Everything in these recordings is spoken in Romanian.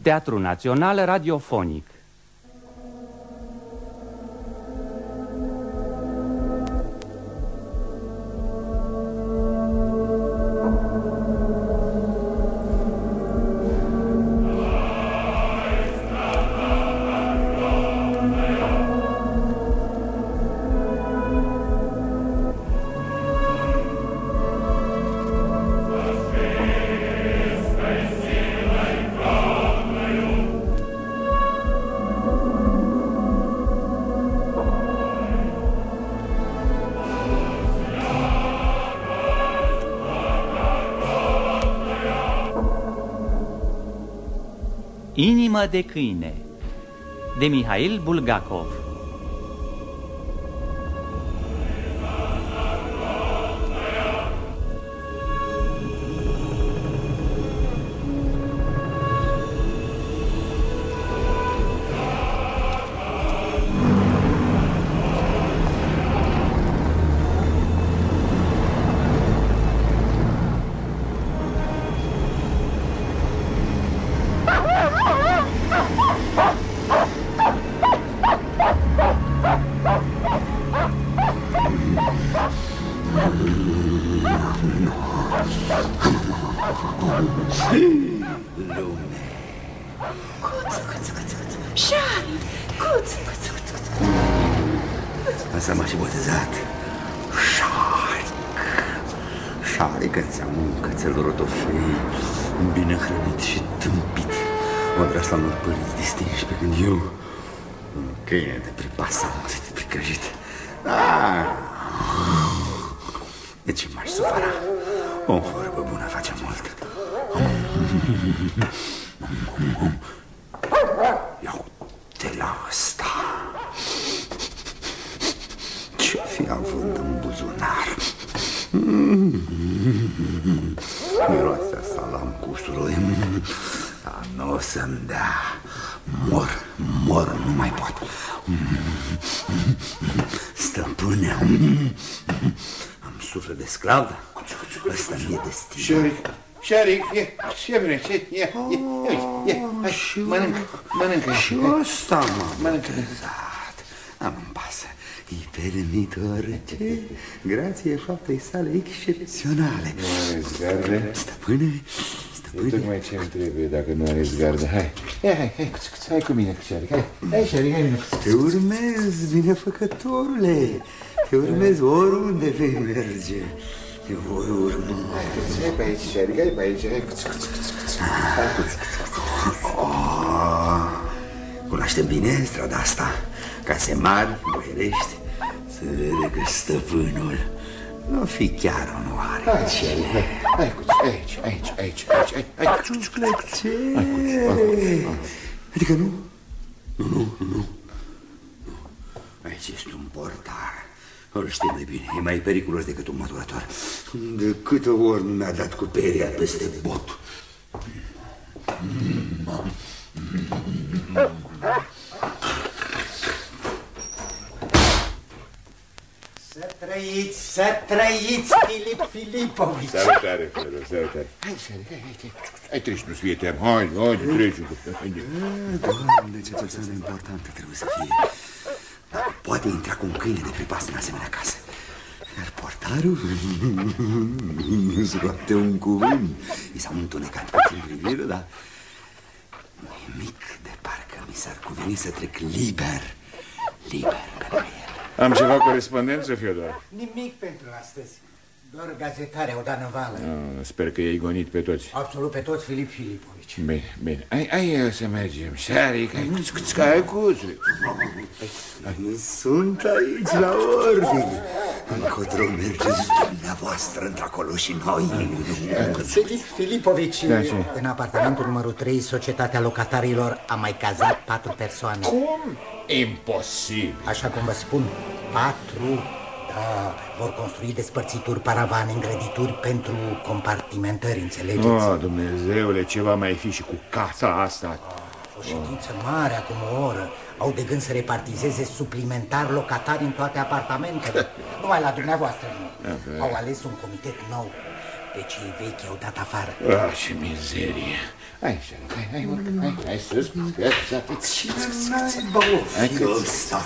Teatru Național Radiofonic. Inimă de câine, de Mihail Bulgakov. Asta m-a și botezat. Șaric înseamnă un cățel rotofei, bine hrănit și tâmpit. O vrea la unor părinți distinși, pe când eu, un câine de pripasant, de pricăjit. De ce m-aș supăra? O vorbă bună face mult. Ia-te la asta. Ce fi având în buzunar? Miroase salam cu usturoi. Dar nu o să-mi dea. Mor, nu mai pot. Stăpâne, am suflet de sclav. Ăsta mi-e destin. Șaric, ce vrei? Ia, hai, mănâncă. Și ăsta m-am botezat. Nu-mi pasă. Îi permit orice, grație faptei sale excepționale. Nu are zgarde? Stăpâne. E tocmai ce-mi trebuie dacă nu are zgarde. Hai cu mine, Șaric. Hai, Șaric, hai mine. Te urmez, binefăcătorule. Te urmez oriunde vei merge. Te voi urma. Hai pe aici, Șaric, hai pe aici. Cunoaștem bine strada asta? Case mari, boierești. Se vede că stăpânul nu fi chiar onoare. Hai, aici. Adică nu? Nu. Aici este un portar. Îl știi mai bine, e mai periculos decât un maturator. De câte ori nu mi-a dat cu peria peste bot. Să trăiți, Filip Filipovici. Salutare, Floră, salutare. Hai, Șaric, hai, treci, nu-ți fie teamă. Hai, treci. Doamne, ce persoană importantă trebuie să fie. Dar poate intra cu un câine de pripas în asemenea casă. Iar portarul nu scoate un cuvânt. I s-a întunecat puțin privire, dar nimic, de parcă mi s-ar cuveni să trec liber pe lângă el. Am ceva corespondență, Fiodor? Nimic pentru astăzi. Doar gazetarea o dat năvală. Sper că i-ai gonit pe toți. Absolut pe toți, Filip Filipovici. Bine. Hai să mergem. Șaric, hai cuțule. Sunt aici la ordine. Încotro mergeți dumneavoastră într-acolo și noi. Filip Filipovici, în apartamentul numărul 3, societatea locatarilor a mai cazat 4 persoane. Cum? Imposibil. Așa cum vă spun, 4. Da, vor construi despărțituri, paravane, îngrădituri pentru compartimentări, înțelegeți? Dumnezeule, ce va mai fi și cu casa asta? O ședință mare, acum o oră. Au de gând să repartizeze suplimentar locatari în toate apartamentele. Numai la dumneavoastră nu. Au ales un comitet nou. Deci ei vechi i-au dat afară. Ce mizerie. Hai, hai, urcă, hai sus. Ce naiba o fi ăsta?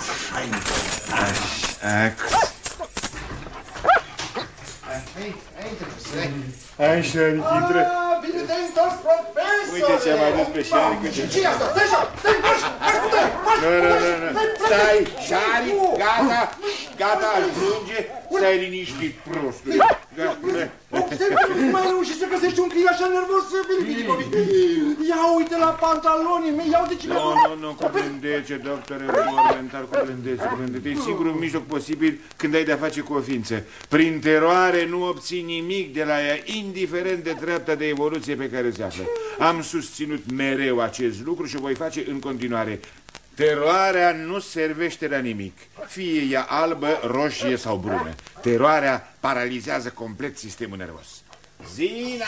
Hai, Șaric, intră. Bine te-ai întors, profesor! Uite ce-am adus pe Șaric. Ce e asta? Stai așa! Stai, marș, putere! Nu. Stai, Șaric, gata, ajunge. Stai liniștit, prostule. Observ că nu mai reușit să găsești un client așa nervos, Filipovici. Ia uite la pantalonii mei, ia uite ce mi-a luat. Nu, cu blândețe, doctore Bormentar, cu blândețe. E singurul mijloc posibil când ai de-a face cu o ființă. Prin teroare nu obții nimic de la ea, indiferent de treapta de evoluție pe care se află. Am susținut mereu acest lucru și o voi face în continuare. Teroarea nu servește la nimic, fie ea albă, roșie sau brună. Teroarea paralizează complet sistemul nervos. Zina!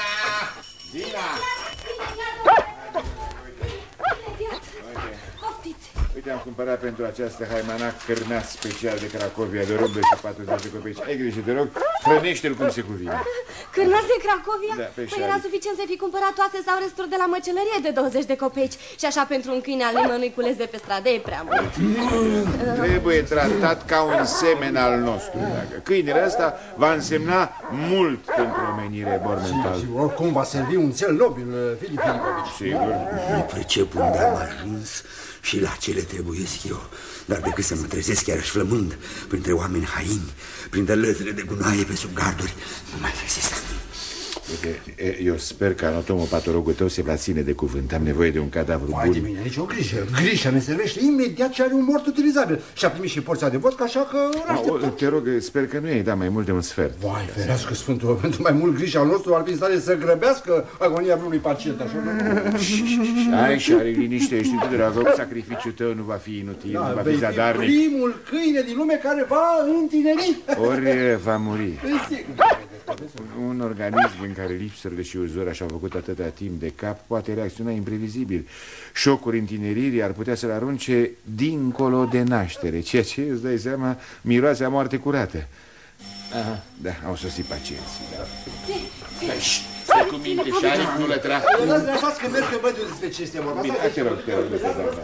Uite, am cumpărat pentru această haimanac cârnaț special de Cracovia de rublă și 40 de copeici. Ai grijă, te rog, hrănește-l cum se cuvine. Cârnaț de Cracovia? Da, Păi era suficient să fi cumpărat toate sau resturi de la măcelărie de 20 de copeici. Și așa pentru un câine al nimănui cules de pe stradă e prea mult. Trebuie tratat ca un semen al nostru. Câinele ăsta va însemna mult pentru omenire, Bormental. Și oricum va servi un cel nobil, Filipovici. Sigur. Nu pricep unde am ajuns și la ce le trebuiesc eu. Dar decât să mă trezesc chiar și flămând printre oameni haini, printre lăzile de gunoaie pe sub garduri, nu mai rezist. Uite, eu sper că anatomopatologul tău se va ține de cuvânt. Am nevoie de un cadavru Vai de bun. mine, nici o grijă. Grisha ne servește imediat și are un mort utilizabil. Și a primit și porția de vodka, așa că îl așteptăm. Te rog, sper că nu i-ai dat mai mult de un sfert. Vai, ferească Sfântul, pentru mai mult Grisha al nostru ar fi în stare să grăbească agonia vreunui pacient, așa. Hai, Șari, liniștește-te, dragă, sacrificiul tău nu va fi inutil, nu va fi zadarnic. Primul câine din lume care va întineri. Ori va muri. Un organism în care lipsurile și uzura și-au făcut atâta timp de cap poate reacționa imprevizibil. Șocuri întineririi ar putea să-l arunce dincolo de naștere, ceea ce, îți dai seama, miroase a moarte curată. Aha, da, au sosit pacienții, da. Stai cu minte, Șaric, nu lătra. Lăsați că merg că văd despre ce este vorba. Bine, te rog, da.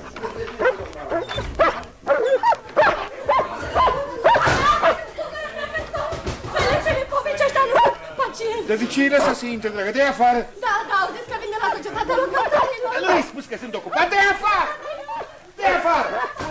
Dar de ce îi lăsa să intre, dragă? De-i afară! Da, auziți că vin de la societatea locatarilor. Nu ai spus că sunt ocupat? De-i afară! De-i afară!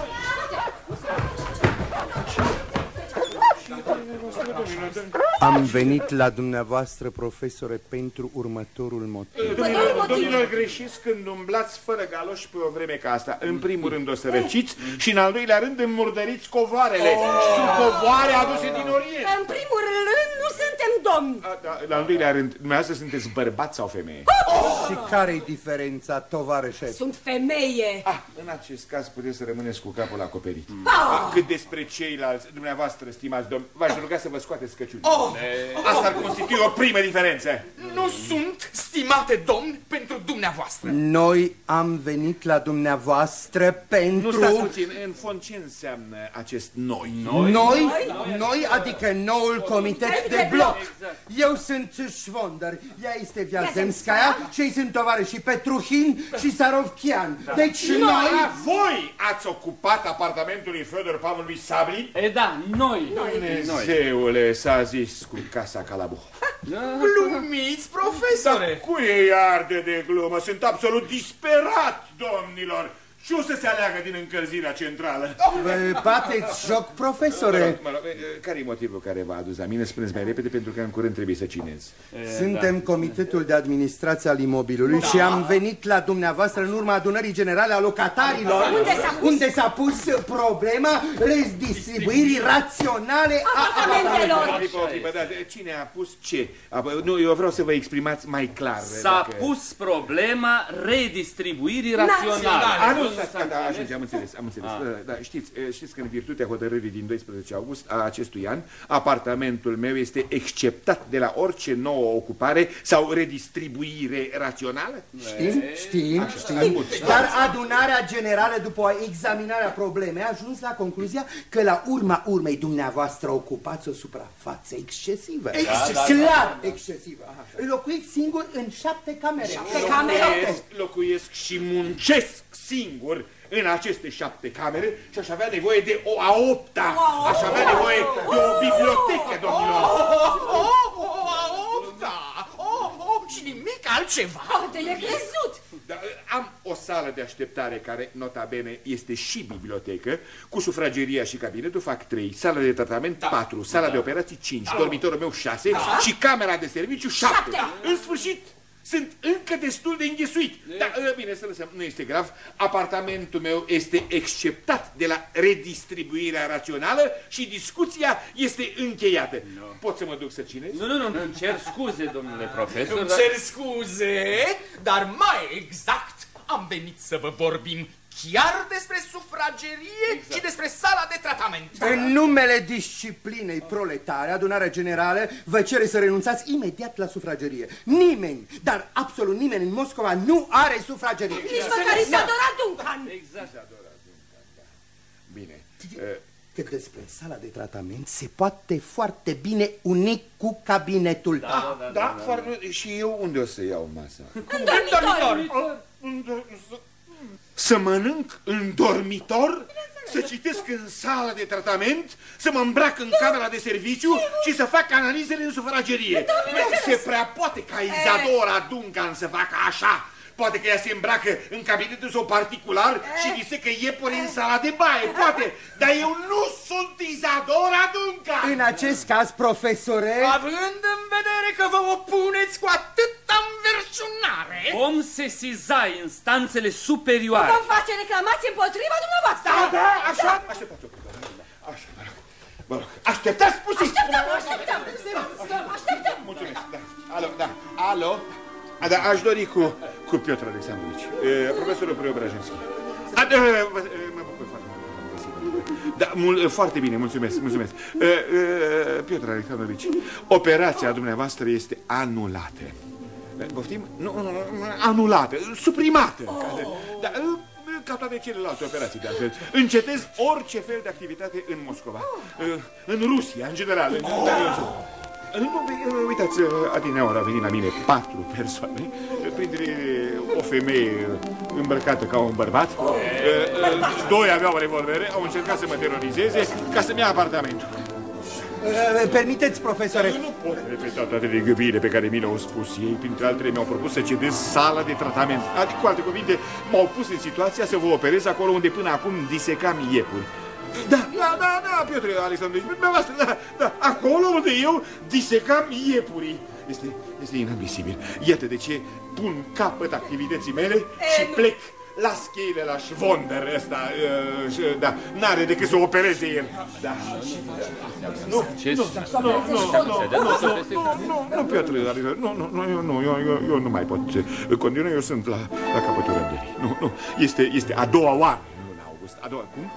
Am venit la dumneavoastră, profesore, pentru următorul motiv. Domnilor, greșiți când umblați fără galoși pe o vreme ca asta. În primul rând o să răciți și în al doilea rând îmmurdăriți covoarele. Sunt covoare aduse din Orient. În primul rând, nu suntem domni. La al doilea rând, dumneavoastră sunteți bărbat sau femeie? Și care-i diferența, tovarășe? Sunt femeie. În acest caz puteți să rămâneți cu capul acoperit. Cât despre ceilalți, dumneavoastră, stimați domni, v-aș ruga să vă scoateți căciulii. Asta ar constitui o primă diferență. Nu sunt, stimate domn, pentru dumneavoastră. Noi am venit la dumneavoastră pentru... Nu stați puțin, în fond ce înseamnă acest noi? Noi, adică noul comitet de bloc. Eu sunt Șvondăr, ea este Viazemskaya și ei sunt tovarășii Petruhin și Sarovchian. Deci noi... Voi ați ocupat apartamentul lui Fedor Pavlovich Sablin? E da, noi. Dumnezeule, s-a zis cu casa Calabuh. Glumiți, profesore. Cui îi arde de glumă? Sunt absolut disperat, domnilor. Și o să se aleagă din încălzirea centrală. Vă bateți joc, profesore. Care e motivul care v-a adus la mine? Spuneți mai repede, pentru că în curând trebuie să cinez. Suntem comitetul de administrație al imobilului și am venit la dumneavoastră în urma adunării generale a locatarilor, unde s-a pus problema redistribuirii raționale a apartamentelor. Cine a pus ce? Nu, eu vreau să vă exprimați mai clar. S-a pus problema redistribuirii raționale. Am înțeles. Da, știți că în virtutea hotărârii din 12 august a acestui an, apartamentul meu este exceptat de la orice nouă ocupare sau redistribuire rațională? Știm. Dar adunarea generală, după examinarea problemei, a ajuns la concluzia că la urma urmei dumneavoastră ocupați o suprafață excesivă. Clar excesivă. Locuiți singur în 7 camere. 7 camere? Locuiesc și muncesc singur în aceste 7 camere și aș avea nevoie de o a 8-a. Aș avea nevoie de o bibliotecă, domnilor. Și nimic altceva. De necrezut. Da, am o sală de așteptare care, nota bene, este și bibliotecă, cu sufrageria și cabinetul fac 3, sala de tratament 4, sala de operații 5, dormitorul meu 6 și camera de serviciu 7. În sfârșit, sunt încă destul de înghesuit. Dar, bine, să lăsăm, nu este grav. Apartamentul meu este exceptat de la redistribuirea rațională și discuția este încheiată. Pot să mă duc să cinez? Nu, îmi cer scuze, domnule profesor. Îmi cer scuze, dar mai exact am venit să vă vorbim chiar despre sufragerie și despre sala de tratament. În numele disciplinei proletare, adunarea generală vă cere să renunțați imediat la sufragerie. Nimeni, dar absolut nimeni în Moscova nu are sufragerie. Nici măcar Isadora Duncan. Exact. Bine. Cât despre sala de tratament, se poate foarte bine uni cu cabinetul. Da, și eu unde o să iau masa? În dormitor. Să mănânc în dormitor? Să citesc în sala de tratament? Să mă îmbrac în camera de serviciu și să fac analizele în sufragerie? Se prea poate ca Isadora Duncan să facă așa. Poate că ea se îmbracă în cabinetul său particular și disecă iepuri în sala de baie, poate. Dar eu nu sunt Isadora Duncan. În acest caz, profesore... Având în vedere că vă opuneți cu atâta înverșunare... Vom sesiza instanțele superioare. Vom face reclamație împotriva dumneavoastră. Da, așa. Așteptați-o. Așa, vă rog. Așteptați puțin. Așteptăm. Mulțumesc. Alo. Da, aș dori cu Piotr Alexandrovici, profesorul Preobrajenski. Mă bucur foarte mult. Da, foarte bine, mulțumesc. Piotr Alexandrovici, operația dumneavoastră este anulată. Poftim? Nu, anulată, suprimată. Da, ca toate celelalte operații, de altfel. Încetez orice fel de activitate în Moscova, în Rusia, în general. Uitați, adineauri au venit la mine 4 persoane, printre o femeie îmbrăcată ca un bărbat. 2 aveau revolvere, au încercat să mă terorizeze ca să-mi ia apartamentul. Permiteți, profesore? Nu pot repeta toate legăbirile pe care mi le-au spus ei. Printre altele mi-au propus să cedez sala de tratament. Adică, cu alte cuvinte, m-au pus în situația să vă operez acolo unde până acum disecam iepuri. Da, Piotr Alexandrovici, dumneavoastră, da, acolo unde eu disecam iepurii. Este inadmisibil. Iată de ce pun capăt activității mele și plec. Las cheile la Șvonder ăsta, da, n-are decât să opereze el. Da. Nu, Piotr, eu nu mai pot continua, eu sunt la capătul răbdării. Nu, este a doua oară în luna august. A doua, cum?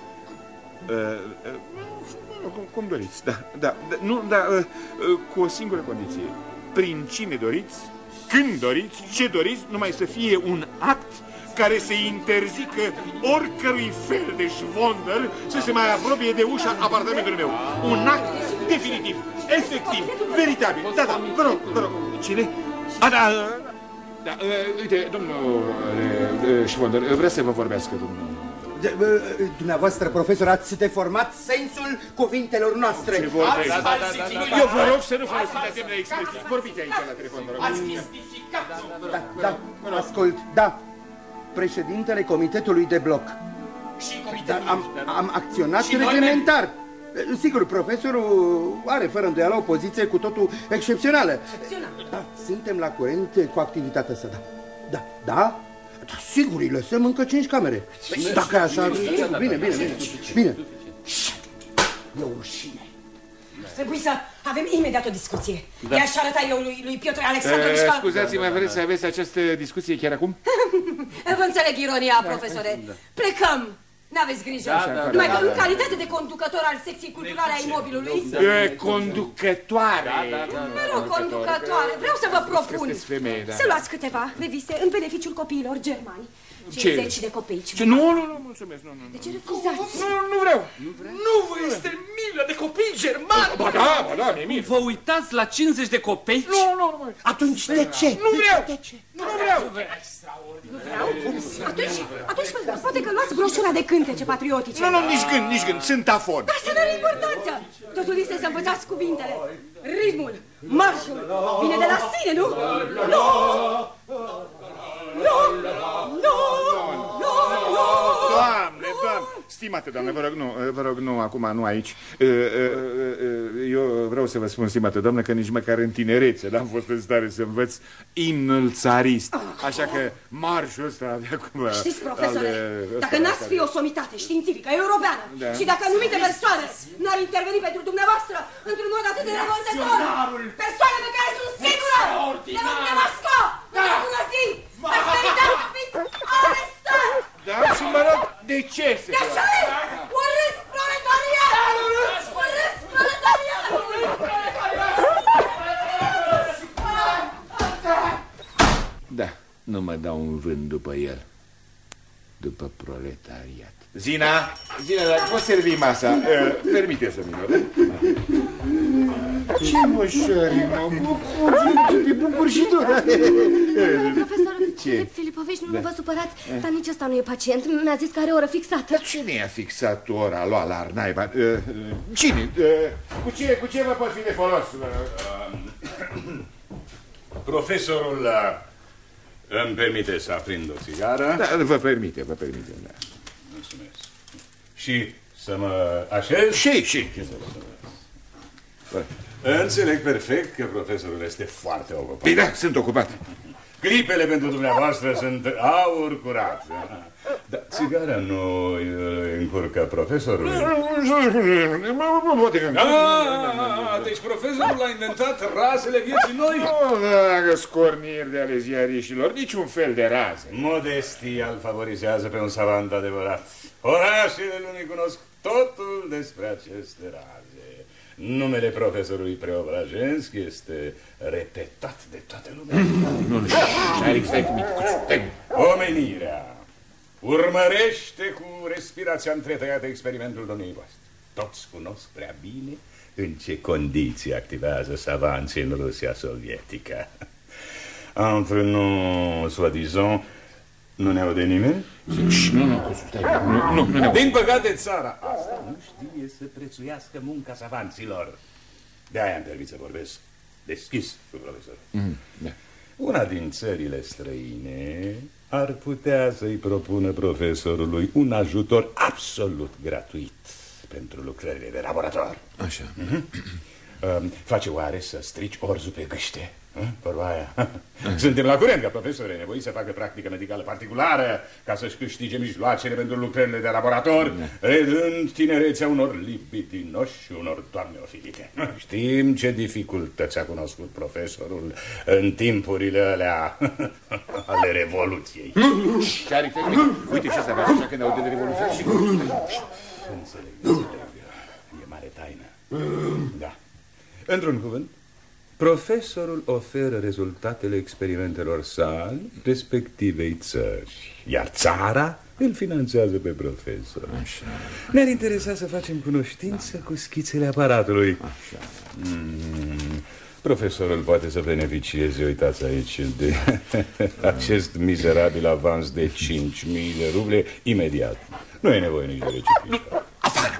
Cum doriți, da, cu o singură condiție. Prin cine doriți, când doriți, ce doriți, numai să fie un act care să interzică oricărui fel de șvonder să se mai apropie de ușa apartamentului meu. Un act definitiv, efectiv, veritabil. Da, vă rog. Cine? Da, uite, domnul șvonder, vrea să vă vorbească, domnul. Dumneavoastră, profesor, ați deformat sensul cuvintelor noastre. Eu vă rog să nu folosiți asemenea expresii. Vorbiți aici la telefon, vă rog. Ați mistificat-o. Da, ascult, da. Președintele comitetului de bloc. Și comitetul. Am acționat reglementar. Sigur, profesorul are fără îndoială o poziție cu totul excepțională. Da, suntem la curent cu activitatea sa, da. Sigur, îi lăsăm încă 5 camere. Dacă e așa, bine. E o rușine. Trebuie să avem imediat o discuție. I-aș arăta eu lui Piotr Alexandrovici că... Scuzați-mă, vreți să aveți această discuție chiar acum? Vă înțeleg ironia, profesore. Plecăm. N-aveți grijă. Numai că în calitate de conducător al secției culturale a imobilului... Conducătoare! Mă rog, conducătoare. Vreau să vă propun să luați câteva reviste în beneficiul copiilor germani. 50 de copeici. Nu, mulțumesc, nu. De ce refuzați? Nu vreau. Nu vă este milă de copii germani? Ba da, mi-e milă. Vă uitați la 50 de copeici? Nu. Atunci de ce? Nu vreau. Nu vreau. Atunci poate că luați broșura de cântece patriotice. Nu, nici gând, sunt afon. Dar să n-are importanță. Totul este să învățați cuvintele. Ritmul, marșul, vine de la sine, nu? Doamne, stimată doamne, vă rog, nu, acum, nu aici. Eu vreau să vă spun, stimată doamnă, că nici măcar în tinerețe n-am fost în stare să învăț imnul țarist. Așa că marșul ăsta avea cum... Știți, profesore, dacă n-ați fi o somitate științifică, europeană, și dacă anumite persoane n-ar interveni pentru dumneavoastră într-un mod atât de revoltător, persoane pe care sunt sigură le vom demasca într-una zi, ați meritat să fiți arestați! Da, și mă rog, de ce se... De așa e! Urâți proletariat! Urâți proletariat! Da, nu mă dau un vânt după el. După proletariat. Zina, dar poți servi masa? Permite-mi, mă. Ce mășori, mă? Te bucur și tu, da? Profesor Filipovici, nu vă supărați, dar nici ăsta nu e pacient. Mi-a zis că are oră fixată. Dar cine i-a fixat ora lui la naiba? Cine? Cu ce vă pot fi de folos? Profesorul îmi permite să aprind o țigară? Da, vă permite, da. Mulțumesc. Și să mă așez? Și. Înțeleg perfect că profesorul este foarte ocupat. Păi da, sunt ocupat. Clipele pentru dumneavoastră sunt aur curat. Dar țigara nu încurcă profesorului? Deci profesorul a inventat razele vieții noi? Nu, dacă scorniri de ale ziariștilor, niciun fel de raze. Modestia îl favorizează pe un savant adevărat. Orașele lumii cunosc totul despre aceste raze. Numele profesorului Preobrajenski este repetat de toată lumea. Omenirea urmărește cu respirația întretăiată experimentul domniei voastre. Toți cunosc prea bine în ce condiții activează savanții în Rusia sovietică. Entre nous, soi-disant, nu ne aude nimeni? Nu. Din păcate, țara asta nu știe să prețuiască munca savanților. De-aia îmi permit să vorbesc deschis cu profesorul. Da. Una din țările străine ar putea să-i propună profesorului un ajutor absolut gratuit pentru lucrările de laborator. Așa. Face oare să strici orzul pe gâște? Vorba aia. Suntem la curent că profesorul e nevoit să facă practică medicală particulară ca să-și câștige mijloacele pentru lucrările de laborator, redând tinerețea unor libidinoși și unor doamne ofilite. Știm ce dificultăți a cunoscut profesorul în timpurile alea ale Revoluției. Uite și asta va așa când aude de Revoluție. Înțeleg. E mare taină. Da. Într-un cuvânt, profesorul oferă rezultatele experimentelor sale respectivei țări, iar țara îl finanțează pe profesor. Așa. Ne-ar interesa să facem cunoștință cu schițele aparatului. Așa. Profesorul poate să beneficieze, uitați aici, de acest mizerabil avans de 5.000 de ruble imediat. Nu e nevoie nici de recipișă. Afară!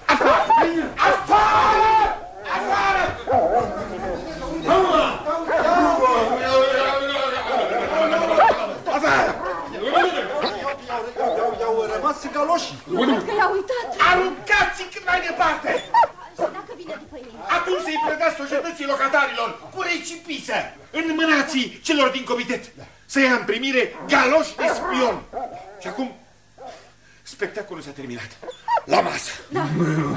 I-au rămas galoșii. Cred că i-a uitat. Aruncați-i cât mai departe! Și dacă vine după ei? Atunci să-i predați societății locatarilor cu recipisă. Înmânați-i celor din comitet să ia în primire galoși de spion. Și acum spectacolul s-a terminat. La masă! Da.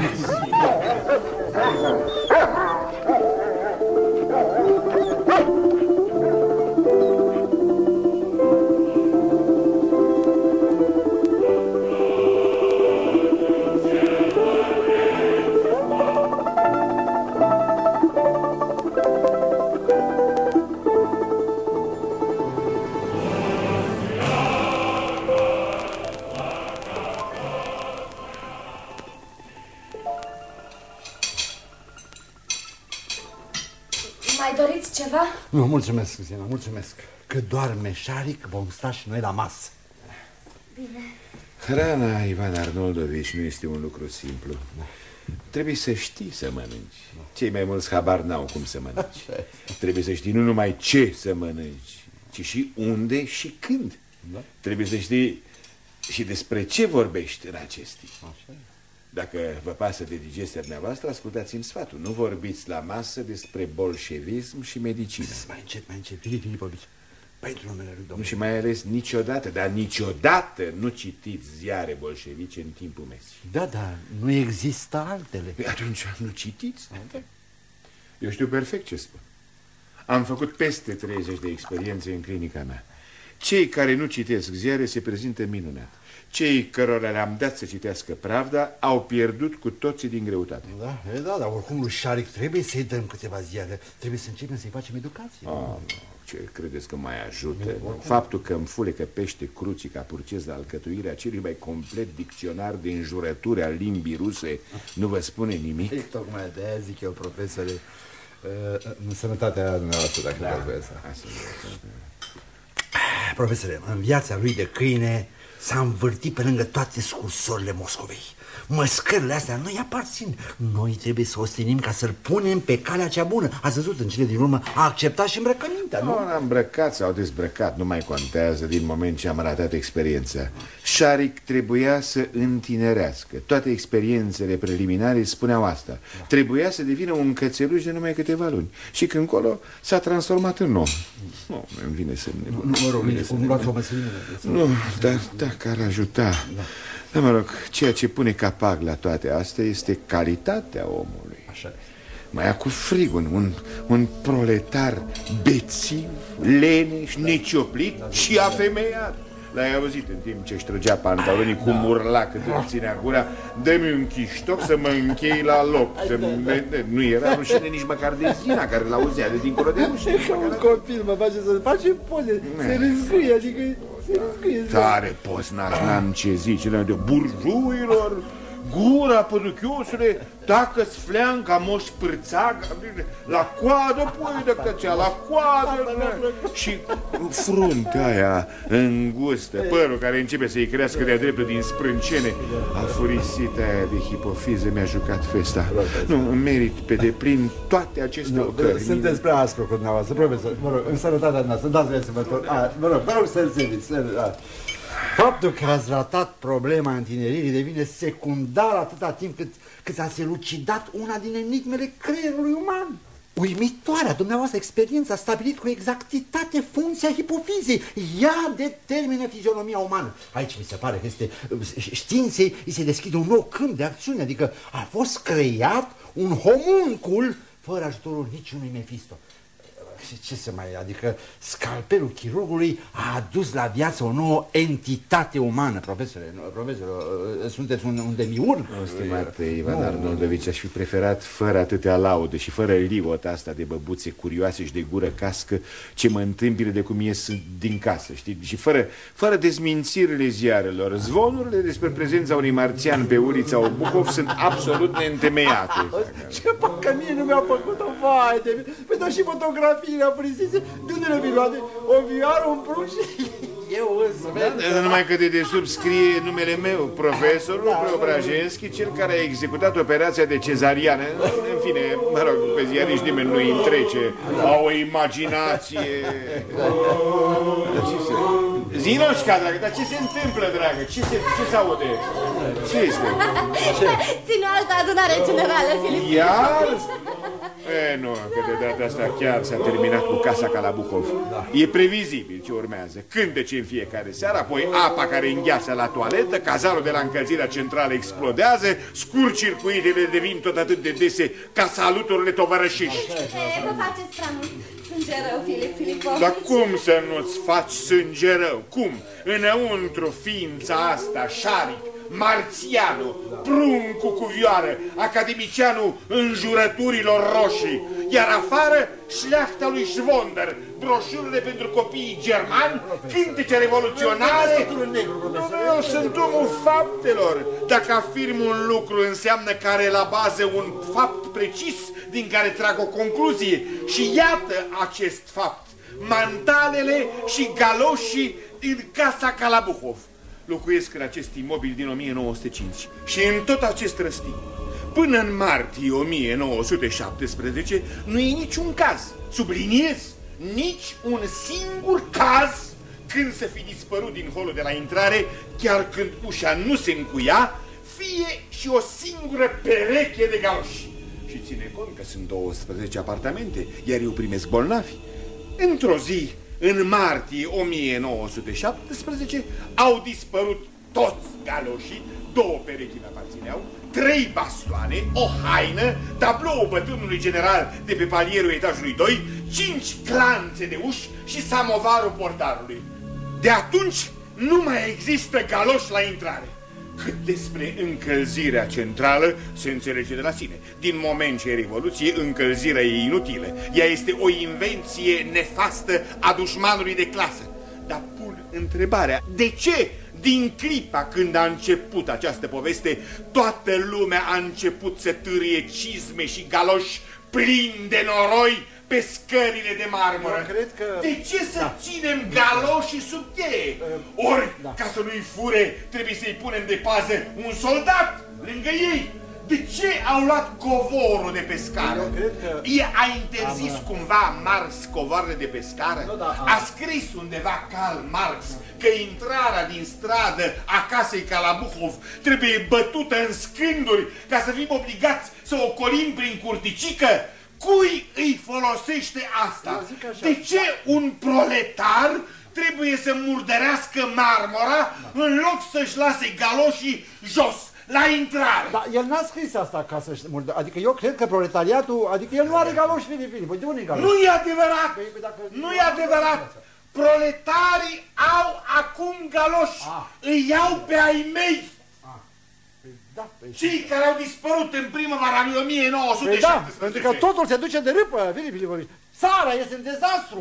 Ceva? Nu, mulțumesc, Zina, mulțumesc. Că doarme Șaric, vom sta și noi la masă. Bine. Hrana, Ivan Arnoldovici, nu este un lucru simplu. Trebuie să știi să mănânci. Cei mai mulți habar n-au cum să mănânci. Trebuie să știi nu numai ce să mănânci, ci și unde și când. Trebuie să știi și despre ce vorbești în acestii. Dacă vă pasă de digestia dumneavoastră, ascultați-mi sfatul. Nu vorbiți la masă despre bolșevism și medicină. Mai încet, Filipovici. Pentru numele lui Domnul. Și mai ales niciodată, dar niciodată nu citiți ziare bolșevice în timpul mesii. Da, nu există altele. Atunci nu citiți? Eu știu perfect ce spun. Am făcut peste 30 de experiențe în clinica mea. Cei care nu citesc ziare se prezintă minunat. Cei cărora le-am dat să citească Pravda au pierdut cu toții din greutate. Da, dar oricum lui Șaric trebuie să-i dăm câteva ziare. Trebuie să începem să-i facem educație. Ce credeți că mai ajută? Faptul că înfulecă pește cruții ca purcez de alcătuirea celui mai complet dicționar de înjurături al limbii ruse nu vă spune nimic? Tocmai de-aia zic eu, profesore, în sănătatea dumneavoastră, dacă trebuie să... Profesore, în viața lui de câine s-a învârtit pe lângă toate scursorile Moscovei. Măscările astea nu-i aparțin. Noi trebuie să o ostenim ca să-l punem pe calea cea bună. Ați văzut, în cele din urmă a acceptat și îmbrăcămintea, nu? N-am îmbrăcat sau dezbrăcat, nu mai contează din moment ce am ratat experiența. Șaric trebuia să întinerească. Toate experiențele preliminare spuneau asta. Trebuia să devină un cățeluș de numai câteva luni. Și când colo s-a transformat în om. Nu, îmi vine să Nu, dar dacă ar ajuta. Da, mă rog, ceea ce pune capac la toate astea este calitatea omului. Așa. Mai ia cu frig un proletar bețiv, leneș, necioplit și afemeiat. L-ai auzit în timp ce își trăgea pantalonii cum urla cât îmi ținea gura. Dă-mi un chiștoc să mă închei la loc. Nu era rușine nici măcar de Zina care l-auzea de dincolo de ușă. Un copil mă face să face poze, se râzguie, adică se râzguie. Tare poznaș, n-am ce zice, de burjuilor, gura, păduchiosule, tacă-ți fleanca, moș pârțag, la coadă, pui de căcea, la coadă, și fruntea aia îngustă, părul care începe să-i crească de-a dreptul din sprâncene, afurisita aia de hipofiză mi-a jucat festa. Nu, merit pe deplin toate aceste ocări. Sunteți prea aspru cu dumneavoastră, profesor, mă rog, în sănătatea noastră, dați-mi să vă tot, mă rog să înțelegeți, faptul că ați ratat problema întineririi devine secundar atâta timp cât ați elucidat una din enigmele creierului uman. Uimitoarea dumneavoastră experiență a stabilit cu exactitate funcția hipofizei. Ea determină fizionomia umană. Aici mi se pare că științei îi se deschide un nou câmp de acțiune, adică a fost creat un homuncul fără ajutorul niciunui Mefisto. Ce să mai... adică scalpelul chirurgului a adus la viață o nouă entitate umană. Profesore, sunteți un demiurg? Stimate Ivan Arnoldovici, aș fi preferat fără atâtea laude și fără liota asta de băbuțe curioase și de gură cască ce mă întâmpină de cum ies din casă, știi? Și fără dezmințirile ziarelor. Zvonurile despre prezența unui marțian pe ulița Obuhov sunt absolut neîntemeiate. Ce parcă mie nu mi-a făcut-o, vai de mine. Păi dar și fotografii prinzise, de unde le luate? O vioară, un prunc și eu însă. Numai că de desubt scrie numele meu, profesorul Preobrajenski, cel care a executat operația de cezariană. În fine, mă rog, pe ziariști nimeni nu-i întrece. Au o imaginație. Zinoșca, dragă, dar ce se întâmplă, dragă? Ce se aude? Ce este? Ține o altă adunare generală, Filip. Iar? Nu, că de data asta chiar s-a terminat cu Casa Kalabuhov. E previzibil ce urmează. Cântece în fiecare seară, apoi apa care îngheață la toaletă, cazarul de la încălzirea centrală explodează, scurt-circuitele devin tot atât de dese ca saluturile tovărășești. Vă faceți prea mult sânge rău, Filip Filipovici. Dar cum să nu-ți faci sânge rău? Cum? Înăuntru ființa asta, șaric, marțianul, pruncul cu vioară, academicianul înjurăturilor roșii, iar afară șleachta lui Schwonder, broșurile pentru copiii germani, cântece revoluționare. Nu, sunt omul faptelor. Dacă afirm un lucru, înseamnă că are la bază un fapt precis din care trag o concluzie. Și iată acest fapt: mantalele și galoșii din Casa Kalabuhov. Locuiesc în acest imobil din 1905 și în tot acest răstimp, până în martie 1917, nu e niciun caz, subliniez, nici un singur caz când să fi dispărut din holul de la intrare, chiar când ușa nu se încuia, fie și o singură pereche de galoși. Și ține cont că sunt 12 apartamente, iar eu primesc bolnavi. Într-o zi, în martie 1917, au dispărut toți galoșii, 2 perechi îmi aparțineau, 3 bastoane, o haină, tabloul bătrânului general de pe palierul etajului 2, 5 clanțe de uși și samovarul portarului. De atunci nu mai există galoși la intrare. Cât despre încălzirea centrală, se înțelege de la sine. Din moment ce e revoluție, încălzirea e inutilă. Ea este o invenție nefastă a dușmanului de clasă. Dar pun întrebarea, de ce din clipa când a început această poveste, toată lumea a început să târie cizme și galoși plini de noroi pe scările de marmură? De ce să ținem galoșii sub cheie? Ori, ca să nu-i fure, trebuie să-i punem de pază un soldat lângă ei. De ce au luat covorul de pe scară? A interzis cumva Marx covoarele de pe scară? A scris undeva Karl Marx că intrarea din stradă a casei Kalabuhov trebuie bătută în scânduri ca să fim obligați să o colim prin curticică? Cui îi folosește asta? De ce un proletar trebuie să murdărească marmura în loc să-și lase galoșii jos, la intrare? Dar el n-a scris asta ca să-și murdărească. Adică eu cred că proletariatul, adică el nu are galoși, Filip. De unde galoși? Nu e adevărat! Nu e adevărat! Proletarii au acum galoși. Îi iau pe ai mei. Cei care au dispărut în primăvara lui 1917. Da, pentru că totul se duce de râpă, Filip Filipovici. Țara este în dezastru.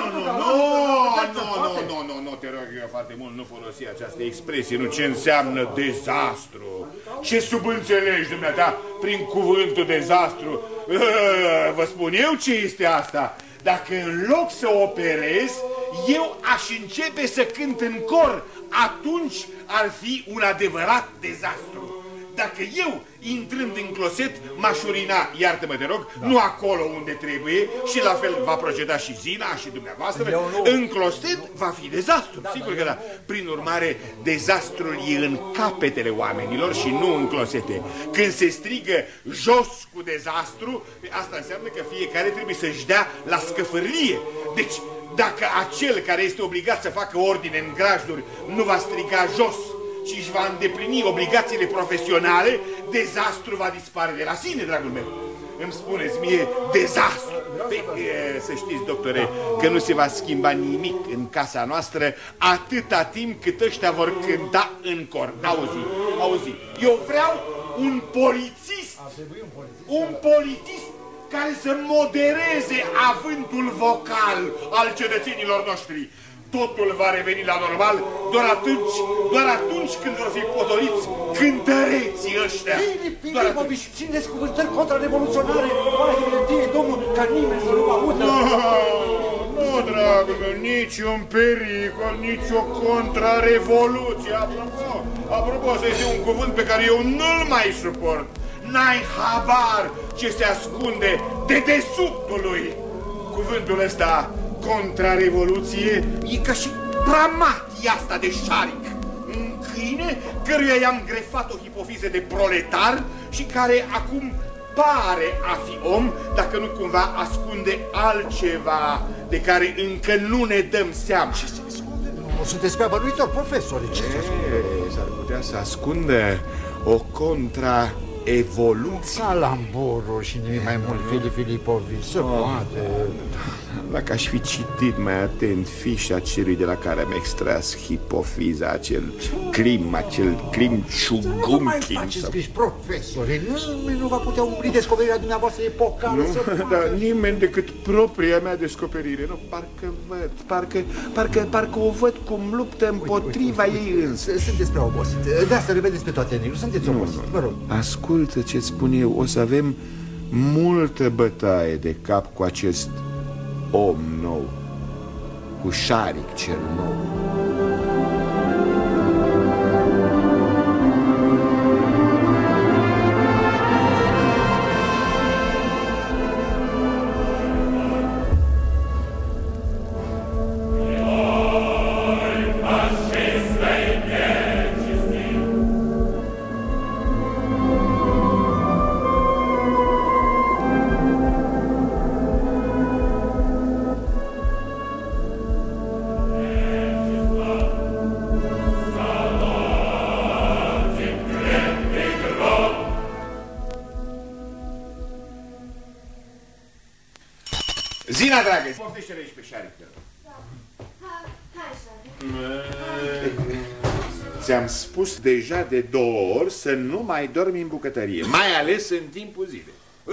Nu, te rog eu foarte mult, nu folosi această expresie. Nu, ce înseamnă dezastru? Ce subînțelegi, dumneata, prin cuvântul dezastru? Vă spun eu ce este asta. Dacă în loc să operez, eu aș începe să cânt în cor, atunci ar fi un adevărat dezastru. Dacă eu, intrând în closet, m-aș urina, iartă-mă te rog, nu acolo unde trebuie, și la fel va proceda și Zina și dumneavoastră, în closet va fi dezastru, sigur că da. Prin urmare, dezastrul e în capetele oamenilor și nu în closete. Când se strigă jos cu dezastru, asta înseamnă că fiecare trebuie să-și dea la scăfârlie. Deci, dacă acel care este obligat să facă ordine în grajduri nu va striga jos și își va îndeplini obligațiile profesionale, dezastru va dispare de la sine, dragul meu. Îmi spuneți mie dezastru. Să știți, doctore, că nu se va schimba nimic în casa noastră atâta timp cât ăștia vor cânta în cor. Auzi, eu vreau un polițist, care să modereze avântul vocal al cetățenilor noștri. Totul va reveni la normal doar atunci când vor fi potoliți cântăreții ăștia. Filip Filipovici, țineți cuvântări contra-revoluționare. Oare hârtie, domnul, ca nimeni să nu audă. Nu, dragul meu, niciun pericol, nicio contra-revoluție. Apropo, ăsta este un cuvânt pe care eu nu-l mai suport. N-ai habar ce se ascunde dedesubtul lui. Cuvântul ăsta, contra-revoluție, e ca și pramatia asta de șaric. Un câine căruia i-am grefat o hipofiză de proletar și care acum pare a fi om, dacă nu cumva ascunde altceva de care încă nu ne dăm seama. Ce se ascunde? Nu sunteți prea bănuitor, profesor. Ce s-ar putea să ascundă o contraevoluție. Calamburul și nimic mai mult, Filipovici, se poate. Dacă aș fi citit mai atent fișa celui de la care am extras hipofiza, acel clim ciugumchin. Nu mai faceți griji, profesore. Nimeni nu va putea umbri descoperirea dumneavoastră epocală. Dar nimeni decât propria mea descoperire. Nu, parcă o văd cum luptă împotriva ei însă. Sunteți prea obosit. De asta le vedeți pe toate negru. Sunteți obosit. Vă rog. Ascultă ce-ți spun eu. O să avem multă bătaie de cap cu acest om nou, cu Șaric cel nou. Zina, dragă, poftește-le și pe Șaric. Ți-am spus deja de 2 ori să nu mai dormi în bucătărie, mai ales în timpul zilei.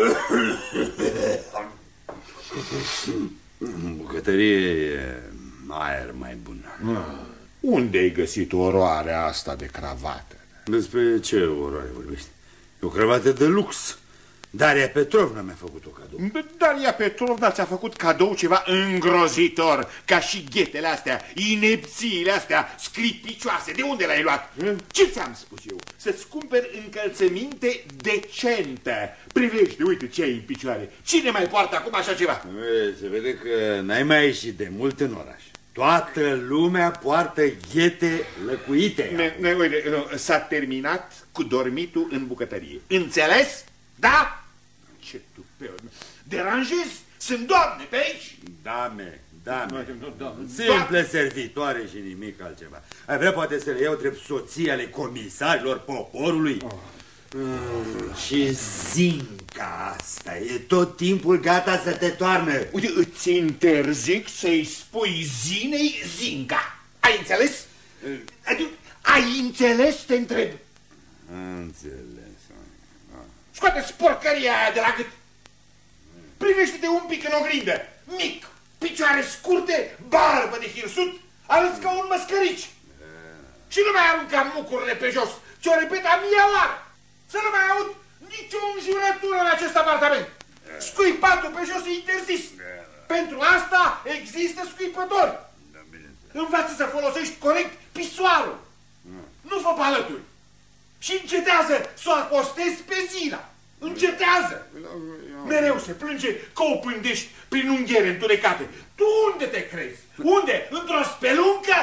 În bucătărie e aer mai bun. Unde ai găsit oroarea asta de cravată? Despre ce oroare vorbești? E o cravată de lux. Daria Petrovna mi-a făcut-o cadou. Daria Petrovna ți-a făcut cadou ceva îngrozitor, ca și ghetele astea, inepțiile astea, scripicioase. De unde l-ai luat? Ce ți-am spus eu? Să-ți cumperi încălțăminte decentă. Privește, uite ce ai în picioare. Cine mai poartă acum așa ceva? Se vede că n-ai mai ieșit de mult în oraș. Toată lumea poartă ghete lăcuite. Uite, s-a terminat cu dormitul în bucătărie. Înțeles? Da? Ce tupeu! Deranjezi? Sunt doamne pe aici? Dame. Simple servitoare și nimic altceva. Ai vrea poate să le iau drept soții ale comisarilor poporului? Și Zinca asta e tot timpul gata să te toarne. Uite, îți interzic să-i spui Zinei Zinca. Ai înțeles? Ai înțeles, te întreb? Înțeles. Scoate-ți porcăria aia de la gât. Privește-te un pic în oglindă. Mic, picioare scurte, barbă de hirsut, arăți ca un măscărici. Și nu mai arunca mucurile pe jos. Ți-o repet a mia oară. Să nu mai aud nicio înjurătură în acest apartament. Scuipatul pe jos e interzis. Pentru asta există scuipători. Învață să folosești corect pisoarul. Nu fă palături. Și încetează să o acostezi pe Zina. Încetează. Mereu se plânge că o pândești prin unghiere întunecate. Tu unde te crezi? Unde? Într-o speluncă?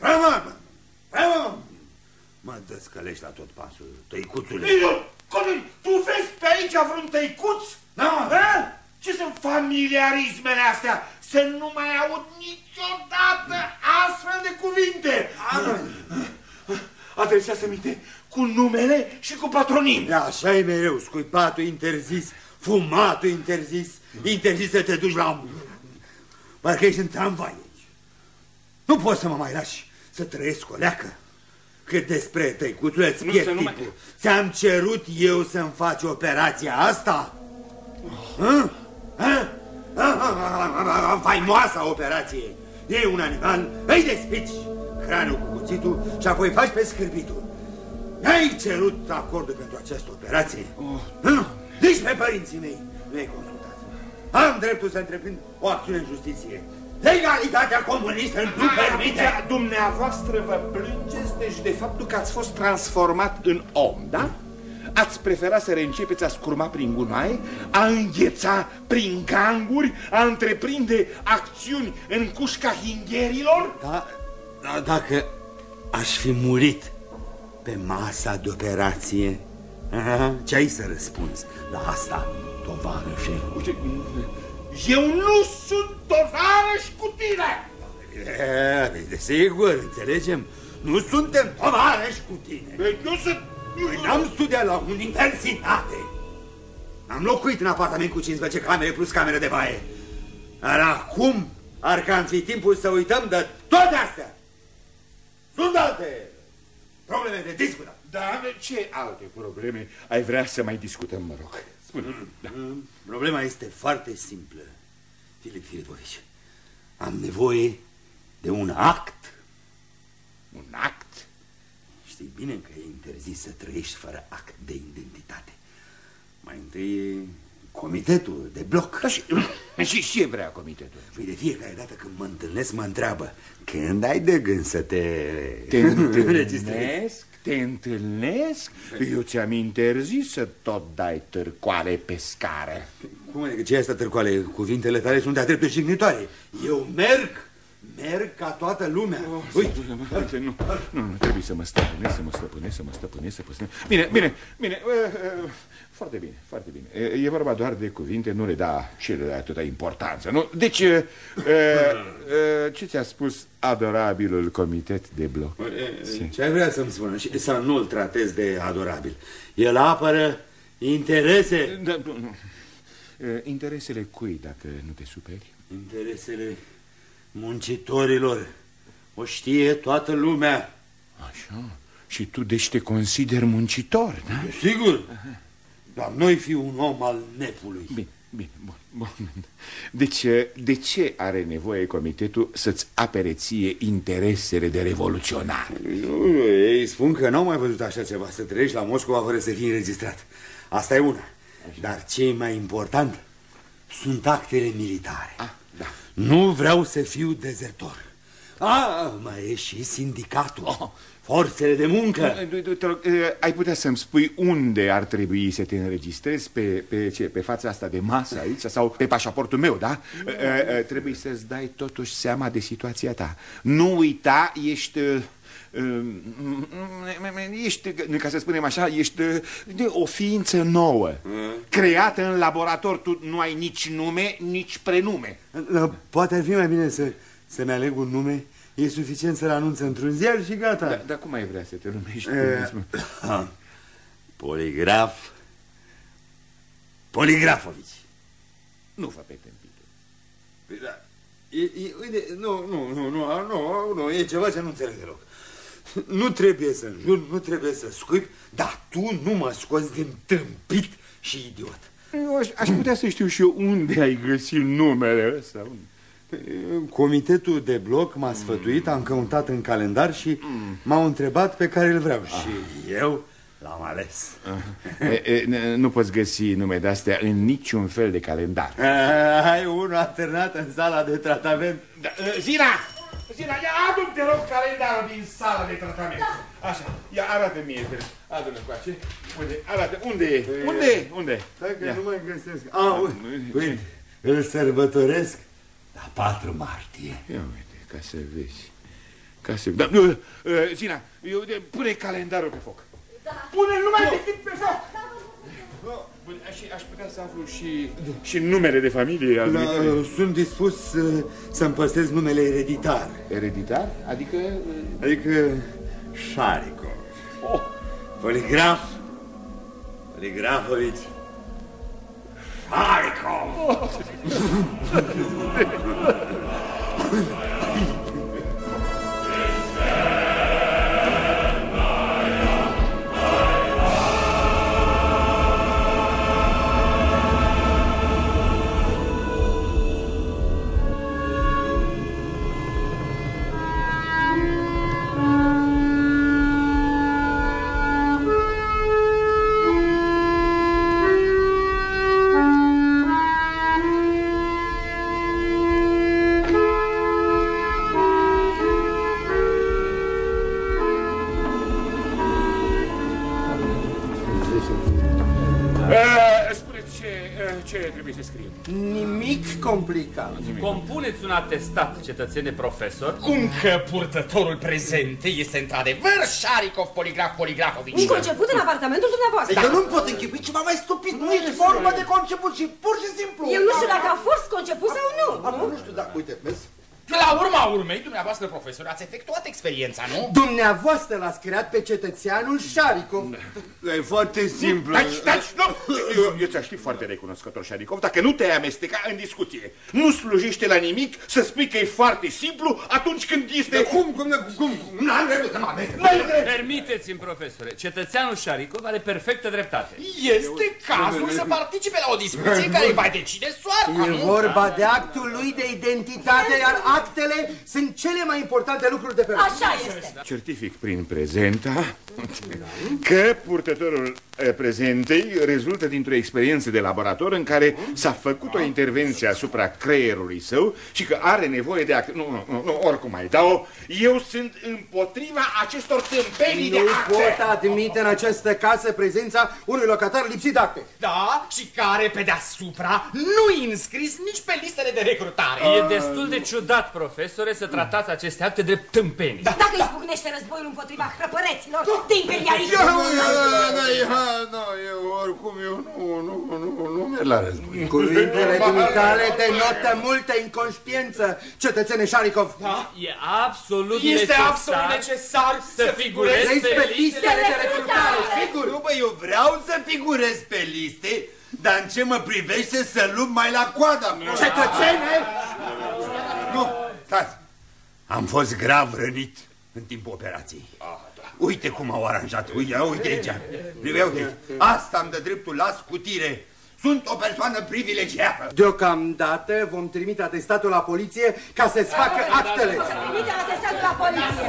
Mă descălești la tot pasul, tăicuțule. Codin, tu vezi pe aici vreun tăicuț? Ce sunt familiarismele astea? Să nu mai aud niciodată astfel de cuvinte. Adresează-mi-te cu numele și cu patronime. Așa e mereu, scuipatul interzis, fumatul interzis, interzis să te duci la... Parcă ești în tramvai aici. Nu poți să mă mai lași să trăiesc o leacă. Cât despre tăicuțul, îți pierd timpul. Ți-am cerut eu să-mi faci operația asta? Faimoasa operație. E un animal, îi despici hranul cu cuțitul și apoi faci pe scârbitul. N-ai cerut acordul pentru această operație? Nu, nici pe părinții mei nu-i consultat. Am dreptul să întreprind o acțiune în justiție. Legalitatea comunistă nu permite. Dumneavoastră vă plângeți deci de faptul că ați fost transformat în om, da? Ați preferat să reîncepeți a scurma prin gunoaie, a îngheța prin ganguri, a întreprinde acțiuni în cușca hingherilor? Da, dacă aș fi murit pe masa de operație, Ce ai să răspunzi la asta, tovarășe? Uite, eu nu sunt tovarăș cu tine! Desigur, înțelegem. Nu suntem tovarăși cu tine. Nu sunt... Noi n-am studiat la universitate. Am locuit în apartament cu 15 camere plus camere de baie. Dar acum ar cam fi timpul să uităm de toate astea. Sunt alte probleme de discutat. Da, ce alte probleme ai vrea să mai discutăm, mă rog? Spune. Problema este foarte simplă, Filip Filipovici. Am nevoie de un act. Un act? Știi bine că e interzis să trăiești fără act de identitate. Mai întâi comitetul de bloc. Și ce vrea comitetul? Păi de fiecare dată când mă întâlnesc mă întreabă: când ai de gând să te întâlnesc? Te întâlnesc? Eu ți-am interzis să tot dai târcoale pe scară. Cum adică ce asta târcoale? Cuvintele tale sunt de-a dreptul jignitoare. Eu merg ca toată lumea. Uite, nu, trebuie să mă stăpânesc. Bine. Foarte bine. E vorba doar de cuvinte, nu le da cele atâta importanță, nu? Deci, ce ți-a spus adorabilul comitet de bloc? Ce ai vrea să-mi spună? Și să nu-l tratez de adorabil. El apără interese. Nu. Interesele cui, dacă nu te superi? Interesele muncitorilor. O știe toată lumea. Așa. Și tu deci te consideri muncitor, da? Sigur. Dar noi fi un om al nepului. Bine, bun. De ce are nevoie comitetul să-ți apere ție interesele de revoluționar? Nu, ei spun că n-au mai văzut așa ceva, să trăiești la Moscova fără să fii înregistrat. Asta e una. Dar ce e mai important sunt actele militare. Da. Nu vreau să fiu dezertor. Mai e și sindicatul. Forțele de muncă. Ai putea să-mi spui unde ar trebui să te înregistrezi? Pe fața asta de masă aici? Sau pe pașaportul meu, da? Trebuie să-ți dai totuși seama de situația ta. Nu uita, ești, ca să spunem așa, ești de o ființă nouă, creată în laborator. Tu nu ai nici nume, nici prenume. Poate ar fi mai bine să-mi aleg un nume. E suficient să-l anunță într-un ziar și gata. Dar cum ai vrea să te numești? Poligrafovici. Nu fă pe tempitul. Uite, nu, e ceva ce nu înțeleg deloc. Nu trebuie să înjur, nu trebuie să scuip, dar tu nu mă scoți din tâmpit și idiot. Aș putea să știu și eu unde ai găsit numele ăsta. Comitetul de bloc m-a sfătuit, am căutat în calendar și m-au întrebat pe care îl vreau. Și eu l-am ales. Nu poți găsi nume de-astea în niciun fel de calendar. Ai unul alternat în sala de tratament. Zina, ia adu-mi, te rog, calendarul din sala de tratament. Așa, ia arată mie, adu-l încoace. Arată, unde e? Unde? Dacă nu mai găsesc. Uite, îl sărbătoresc la 4 martie. Ia uite, ca să vezi. Zina, pune calendarul pe foc. Da. Pune-l numai decât pe foc. Bun, aș putea să aflu și numele de familie al sunt dispus să-mi păstrez numele ereditar. Ereditar? Adică Șaricov. Poligrafovici Șaricov. Ce trebuie să scriem? Nimic complicat. Compuneți un atestat, cetățene profesor. Cum că purtătorul prezentei este într-adevăr Șarikov Poligrafovici. Un conceput în apartamentul dumneavoastră. Eu nu pot închipui ceva mai stupid. Nu e formă de conceput și pur și simplu. Eu nu știu dacă a fost conceput sau nu. Acum nu știu, dar uite, vezi? La urma urmei, dumneavoață, profesor, ați efectuat experiența, nu? Dumneavoastră l-ați creat pe cetățeanul Șarikov. E foarte simplu. Taci, nu! Eu ți-aș fi foarte recunoscător, Șarikov, dacă nu te-ai amesteca în discuție. Nu slujește la nimic să spui că e foarte simplu atunci când este... Cum? N-am dreptul să mă amestec. Permiteți-mi, profesore, cetățeanul Șarikov are perfectă dreptate. Este cazul să participe la o discuție care îi va decide soarta, E nu? vorba de actul lui de identitate, iar actele sunt cele mai importante lucruri de pe lume. Așa este. Certific prin prezenta că purtătorul prezentei rezultă dintr-o experiență de laborator în care s-a făcut o intervenție asupra creierului său și că are nevoie de acte. Nu, oricum mai dau. Eu sunt împotriva acestor tâmpenii de acte. Nu pot admite în această casă prezența unui locatar lipsit de acte. Da, și care pe deasupra nu-i înscris nici pe listele de recrutare. E destul de ciudat, profesore, să tratați aceste acte drept tâmpenii. Dacă izbucnește războiul împotriva hrăpăreților, de imperialiști. Nu merg la război. Cuvintele dumitale denotă multă inconștiență, cetățene Șarikov. Da? E absolut Este absolut necesar să figurezi pe listele de recrutare, sigur. Nu, bă, eu vreau să figurez pe liste, dar în ce mă privește să lupt mai la coada mea. Cetățene! Nu, stați. Am fost grav rănit în timpul operației. Uite cum au aranjat. Uite aici. Uite. Asta îmi dă dreptul la scutire. Sunt o persoană privilegiată. Deocamdată vom trimite atestatul la poliție ca să-ți facă actele. Trimite atestatul la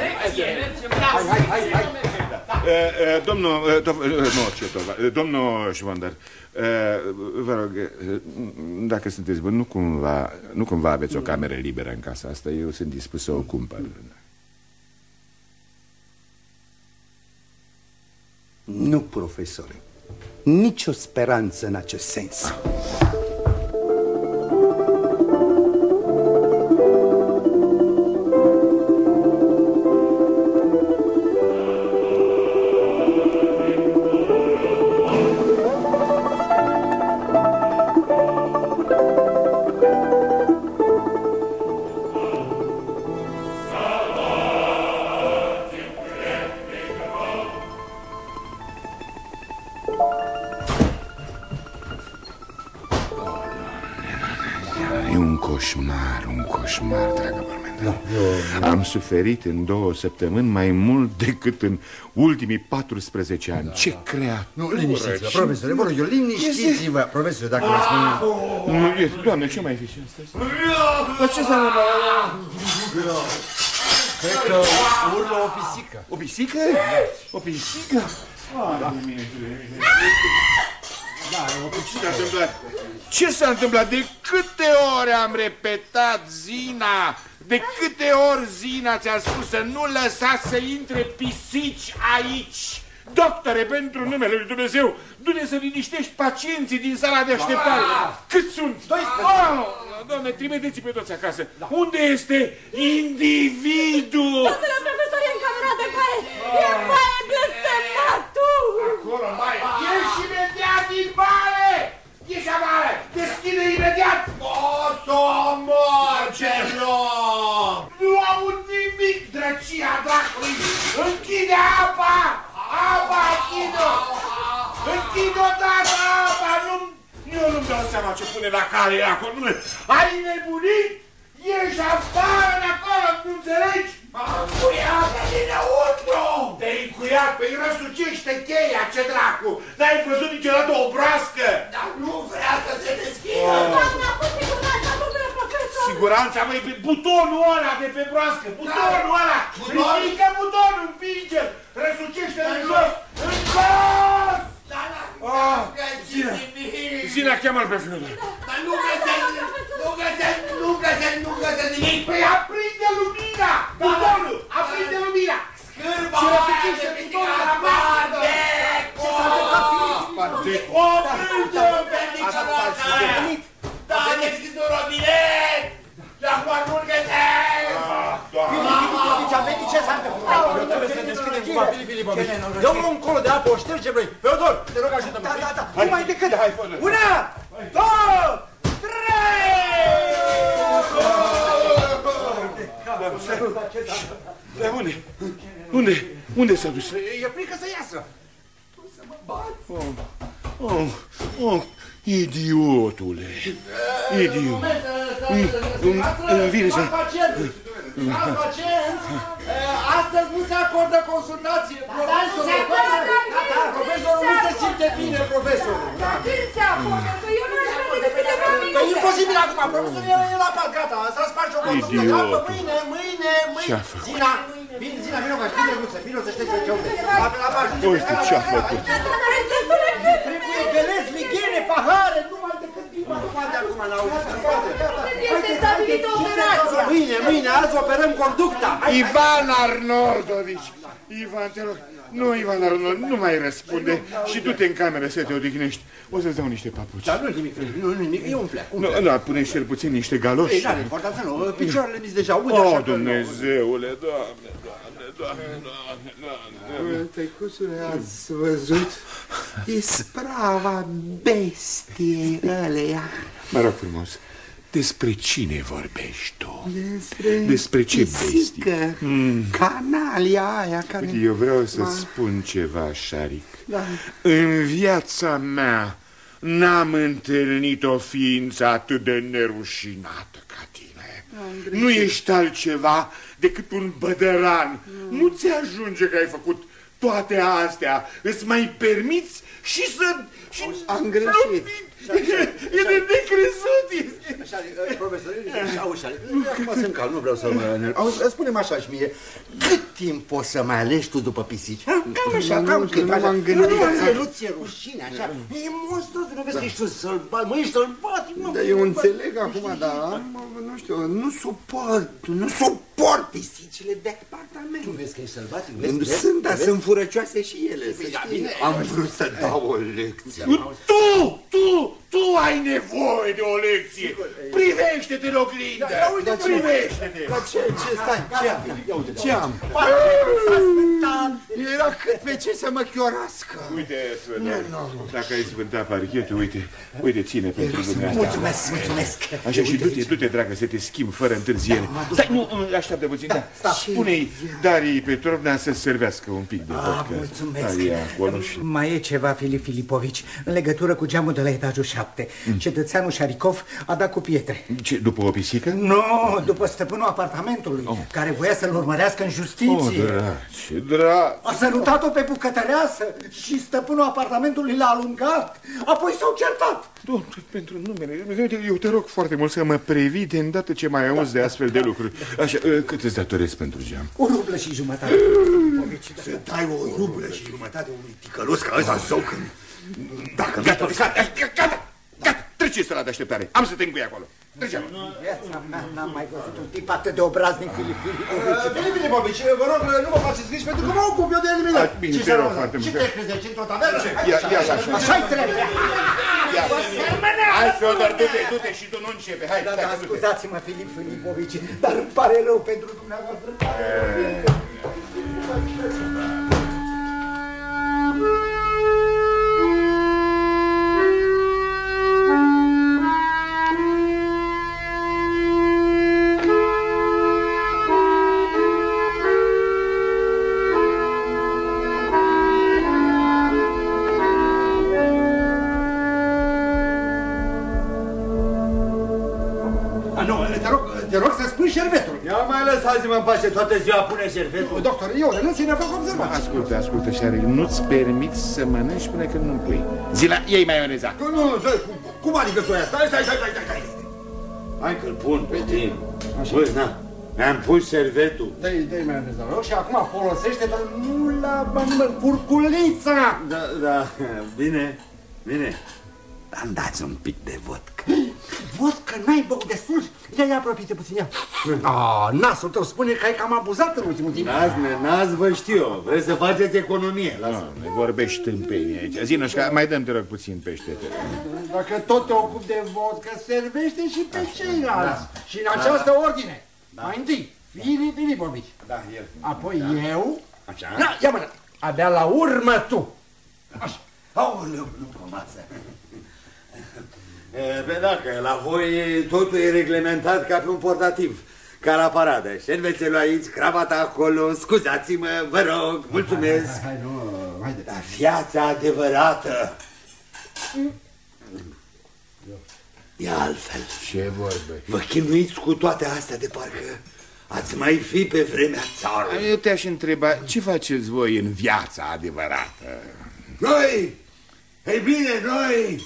poliție. Domnul Șvondar, vă rog, dacă sunteți bun, nu cumva aveți o cameră liberă în casa asta. Eu sunt dispus să o cumpăr. Nu, profesore. Nicio speranță în acest sens. Un coșmar, dragă Parmenter. Am suferit în 2 săptămâni mai mult decât în ultimii 14 ani. Ce creat? Nu, liniștiți-vă, profesore, vă rog eu, liniștiți-vă, profesore, dacă vă spun... Doamne, ce mai fi și asta? Dar ce s-a întâmplat? Cred că urlă o pisică. O pisică? O pisică? Ce s-a întâmplat? De câte ori am repetat, Zina? De câte ori, Zina, ți-a spus să nu lăsa să intre pisici aici? Doctore, pentru numele lui Dumnezeu, du-ne să liniștești pacienții din sala de așteptare. Cât sunt? 12. Doamne, trimiteți pe toți acasă. Unde este individul? Domnule profesor, e în camera de baie. E baie blestematul. Acolo, baie. Ieși imediat din baie! Ieși afară! Deschide imediat! O să omor, celor! Nu aud nimic, drăcia dracului! Închide apa! Apa, închide-o! Închide odată apa! Eu nu-mi dau seama ce pune la cale acolo. Ai nebunit? Ieși afară de acolo, nu înțelegi? M-am încuiat dinăuntru! Te-ai încuiat? Păi răsucește cheia, ce dracu! N-ai văzut niciodată o broască? Dar nu vrea să se deschidă! Doamna, cu siguranță, domnule profesor! Siguranța, măi, pe butonul ăla de pe broască! Butonul ăla! Ridică butonul, împinge-l! Răsucește-l în jos! În jos! Zina, cheamă-l pe fiul. Dar nu găsesc nimic. Păi aprinde lumina! Butonul! Aprinde lumina! Scârba și aia răsucește de butonul la Spardeco! Oprinde-o pe dicioasa aia! trebuie să deschidem cumva, Filip Filipovici. Dă-mi un colo de apă, o ștergem noi. Feodor, te rog, ajută-mă. Da. Numai decât. Una, două, trei! Unde s-a dus? E frică să iasă. Tu să mă bați. Idiotule! Idiot! Îmi vine să... Astăzi nu se acordă consultație. Profesorul nu se simte bine, profesorul. Când se acordă? Că eu nu aș vrea decât câteva minute. E imposibil acum, profesorul e la pat, gata. S-a spart o consultă. Mâine. Zina, vino ca știi drăguță, vino să știi ce unde. Uite ce-a făcut. Trebuie gălezi, lighene, pahare, numai decât vino de acum în auzit. Este stabilită operația. Mâine, azi operăm conducta. Ivan Arnoldovici! Ivan, te rog. Nu, Ivan Arnold, nu mai răspunde și du-te în cameră să te odihnești. O să-ți dau niște papuci. Dar nu-i nimic, nu nimic, e un fleac. Nu, pune cel puțin niște galoși. Ei, n-are importanță, nu, picioarele mi-s deja unde așa. Oh, Dumnezeule, Doamne. Tăicuțule, ați văzut isprava bestiei ăleia? Mă rog frumos, despre cine vorbești tu? Despre ce bestie? Canalia aia care... Uite, eu vreau să spun ceva, Șaric. Da. În viața mea n-am întâlnit o ființă atât de nerușinată ca tine. Nu ești altceva decât un bădăran. Nu ți ajunge că ai făcut toate astea. Îți mai permiți și să... Am greșit. E de necrezut. Profesor, acum sunt calm, nu vreau să mă enerv. Spune-mi așa și mie, cât timp o să mai alegi tu după pisici? Cam așa, cam cât? Nu m-am gândit. Nu ți-e rușine, așa? E monstruos, nu vezi că ești sălbatic, mă, ești sălbatic, mă. Dar eu înțeleg acum, dar nu știu, nu suport pisicile de apartament. Tu vezi că ești sălbatic? Sunt, dar sunt furăcioase și ele, să știi. Am vrut să dau o lecție. Tu ai nevoie de o lecție. Privește-te în oglindă. Privește-te. Dar ce stai? Ce am? S-a spântat. Era cât pe ce să mă chiorască. Uite, dacă ai sfântat parchetul, uite, ține pentru dumneavoastră. Mulțumesc. Așa și du-te, dragă, să te schimb fără întârziere. Stai, nu, așteaptă puțin. Spune-i Darii Petrovna să servească un pic de vodcă. Mulțumesc. Mai e ceva, Filip Filipovici, în legătură cu geamul de la etajul 7. Cetățeanul Șaricov a dat cu pietre. Ce, după o pisică? Nu, după stăpânul apartamentului, care voia să-l urmărească în justiție. Draci. A sărutat-o pe bucătăreasă și stăpânul apartamentului l-a alungat. Apoi s-au certat. Doamne, pentru numele, eu te rog foarte mult să mă previi de îndată ce mai auzi de astfel de lucruri. Așa, cât îți datorezi pentru geam? 1,5 ruble. Să dai 1,5 ruble unui ticălos ca ăsta zău când... Dacă gata, trece sala de așteptare. Am să te încui acolo. Trece-am. Viața mea n-am mai văzut un tip atât de obraznic, Filip Filipovici. Filip Filipovici, vă rog, nu mă faceți griji pentru că mă ocup eu de eliminat. Bine, te rog foarte mult. Ce te crezi aici într-o tavernă? Așa-i trebuie. Hai, Feodor, du-te și tu nu începe. Hai, da, scuzați-mă, Filip Filipovici, dar îmi pare rău pentru dumneavoastră. Te rog să spui șervetul. Ia mai lăsați-mă în pace, toată ziua pune șervetul. Doctor, eu renunț și ne fac observații. Ascultă, Șaric, nu-ți permiți să mănânci până când nu pui. Zila, iei maioneza. Nu, cum adică soia? Stai. Hai că-l pun pe tine. Băi, na, mi-am pus șervetul. Dă-i maioneza, rog, și acum folosește, dar nu la furculița. Da, bine. Dar-mi dați un pic de vodcă. Vodcă n-ai băut destul? Ia apropie-te puțin, ia. Nasul tău spune că ai cam abuzat în ultimul timp. N-ați vă știu eu. Vreți să faceți economie. Ne vorbești tâmpenie aici. Zinoșca, mai dăm, te rog, puțin pește. Dacă tot te ocupi de vodcă, servește și pe ceilalți. Și în această ordine. Mai întâi, Filip Filipovici. Da, el. Apoi eu Așa? Da, ia mă, abia la urmă tu. Așa. Aoleu, nu pe masă. Pe dacă, la voi totul e reglementat ca pe un portativ, ca la paradă. Șervețelul aici, cravata acolo, scuzați-mă, vă rog, mulțumesc. Hai, nu, haide. Dar viața adevărată e altfel. Ce vorbe? Vă chinuiți cu toate astea de parcă ați mai fi pe vremea țarului. Eu te-aș întreba, ce faceți voi în viața adevărată? Noi, ei bine, noi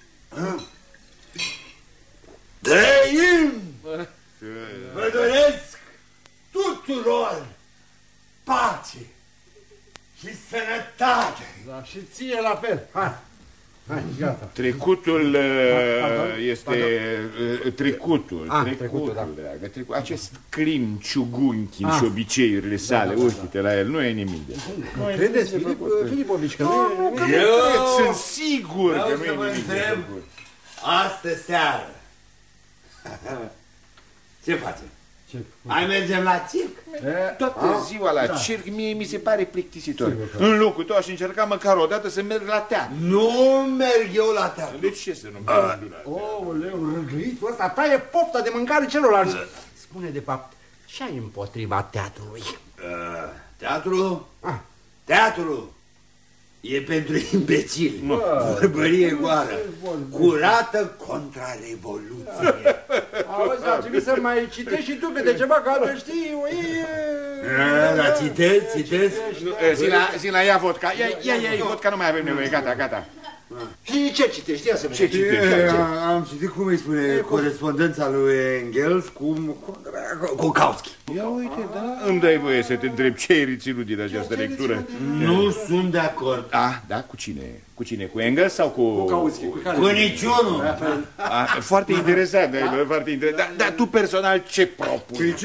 trăim. Vă doresc tuturor pace și sănătate. Da, și ție la fel. Hai, hai, gata. Trecutul este trecutul, da. acest crim ciugunchi și obiceiurile sale, uite-te la el, nu e nimic de Nu credeți, Filipovici, că nu e... Eu sunt sigur că nu e nimic de făcut. Astă seară ce facem? Hai mergem la circ? Toată ziua la circ mie mi se pare plictisitor. În locul tău aș încerca măcar o dată să merg la teatru. Nu merg eu la teatru. De ce să nu merg? Oleu, râgâitul ăsta taie pofta de mâncare celorlalți. Spune de fapt, ce ai împotriva teatrului? Teatru? Teatru e pentru imbecili. Vorbărie goară. Curată contra revoluție. Auzi, ar trebui să mai citești și tu câte ceva, ca să știi. Da, citesc. Zi la ia vodka. Ia vodka, nu mai avem nevoie, gata. Și ce citești? Ia să vedem. Ce citești? Am citit, cum îi spune, corespondența lui Engels cu Kautsky. Ia uite, da. Îmi dai voie să te întreb ce ai reținut din această lectură? Nu sunt de acord. Da? Cu cine? Cu cine? Cu Engels sau cu... Kautsky. Cu niciunul. Foarte interesant, foarte interesant. Dar tu personal ce propui?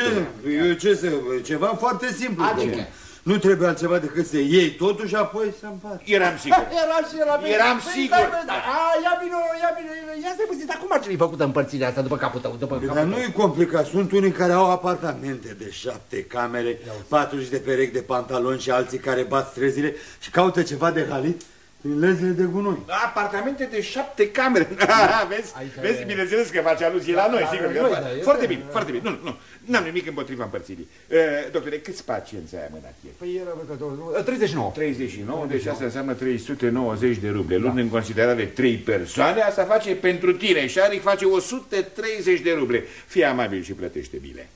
Ceva foarte simplu. Adică? Nu trebuie altceva decât să iei totul și apoi să împarți. Eram sigur. Eram sigur. Ia bine, ia stai puțin, dar cum ar trebui făcută împărțirea asta după capul tău? Dar nu e complicat, sunt unii care au apartamente de 7 camere, 40 de perechi de pantaloni și alții care bat străzile și caută ceva de halit prin lezile de gunoi. Apartamente de 7 camere. Vezi, bineînțeles că face aluzie la noi, sigur. Foarte bine. Nu, n-am nimic împotriva împărțirii. Doctore, câți pacienți ai amânat ieri? Păi era 39. 39, deci asta înseamnă 390 de ruble. Luând în considerare 3 persoane, asta face pentru tine. Șaric face 130 de ruble. Fii amabil și plătește bine.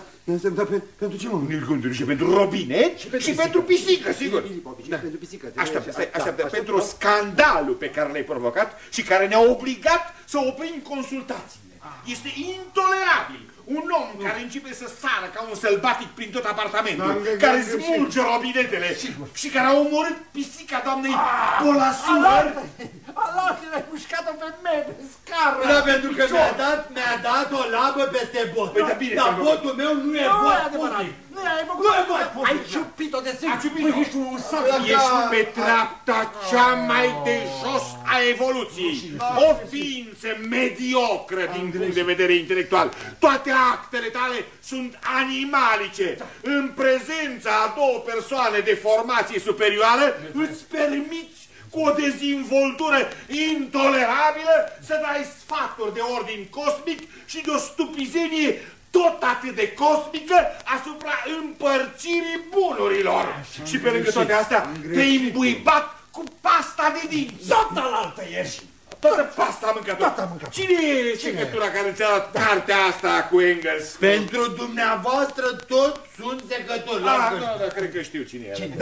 Pentru ce mă? Și pentru robinet și pentru pisică, sigur. Pentru pisică. Așteaptă. Pentru scandalul pe care l-ai provocat și care ne-a obligat să oprim consultațiile. Este intolerabil. Un om care începe să sară ca un sălbatic prin tot apartamentul, care smulge robinetele și care a omorât pisica doamnei Polasuar. Allah, l-ai pușcat-o pe mine, pe scară. Da, pentru că mi-a dat o labă peste bot. Dar botul meu nu e bot public. Nu e bot public. Ai ciupit-o de sânge. Ești un sat. Ești pe treapta cea mai de jos a evoluției. O ființă mediocră din punct de vedere intelectual. Toate actele tale sunt animalice. În prezența a 2 persoane de formație superioară îți permiți cu o dezvoltură intolerabilă să dai sfaturi de ordin cosmic și de o stupizenie tot atât de cosmică asupra împărțirii bunurilor. Și pe lângă toate astea te-ai imbuibat cu pasta de dinți. Tot alaltă ești. Toată pasta a mâncat-o. Cine e secătura care ți-a dat cartea asta cu Engels? Pentru dumneavoastră toți sunt secători. Da, cred că știu cine e.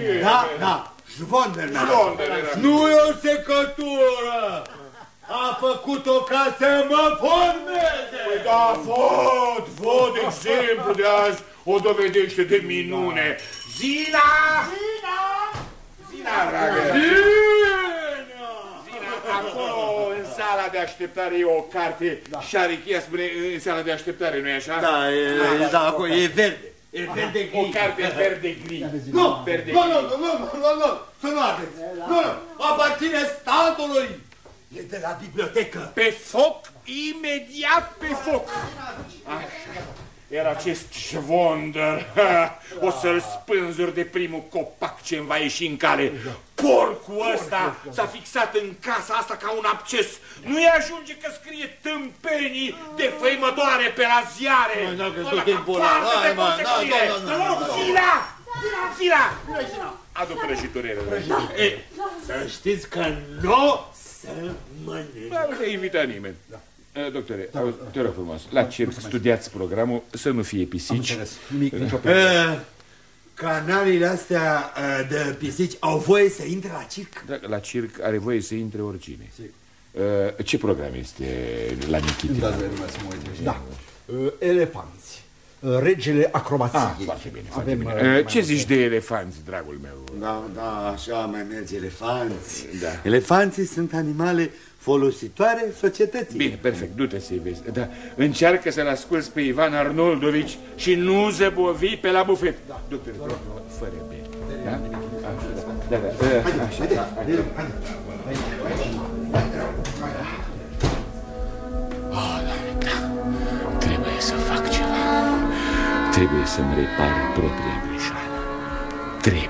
Da. Zvonder. Nu e o secătură. A făcut-o ca să mă formeze. Păi da, văd exemplu de azi o dovedește de minune. Zina, dragă. Acolo, în sala de așteptare, e o carte. Șarichia spune, în sala de așteptare, nu-i așa? Da, acolo e verde. E verde-gri. O carte verde-gri. Nu, să nu ardeți. Nu, aparține statului. E de la bibliotecă. Pe foc, imediat pe foc. Așa. Era acest șvondăr. O să-l spânzuri de primul copac ce-mi va ieși în cale. Porcul ăsta s-a fixat în casa asta ca un absces. Nu-i ajunge că scrie tâmpenii defăimătoare pe la ziare. Zila! Adu prăjiturele. Să știți că nu să mănânc. Nu te invita nimeni. Doctore, te rog frumos, la circ studiați programul, să nu fie pisici. Canalele astea de pisici au voie să intre la circ? Da, la circ are voie să intre oricine. Ce program este la Nichitin? Da, elefanți. Regele acrobației. Foarte bine. Ce zici de elefanți, dragul meu? Da, așa mai merge, elefanți. Elefanții sunt animale folositoare societății. Bine, perfect, du-te să-i vezi. Da, încearcă să-l asculți pe Ivan Arnoldovici și nu zăbovi pe la bufet. Doctor, fără bine. Da? Trebuie să fac ceva. Trebuie să-mi repar propria greșeală. Trebuie.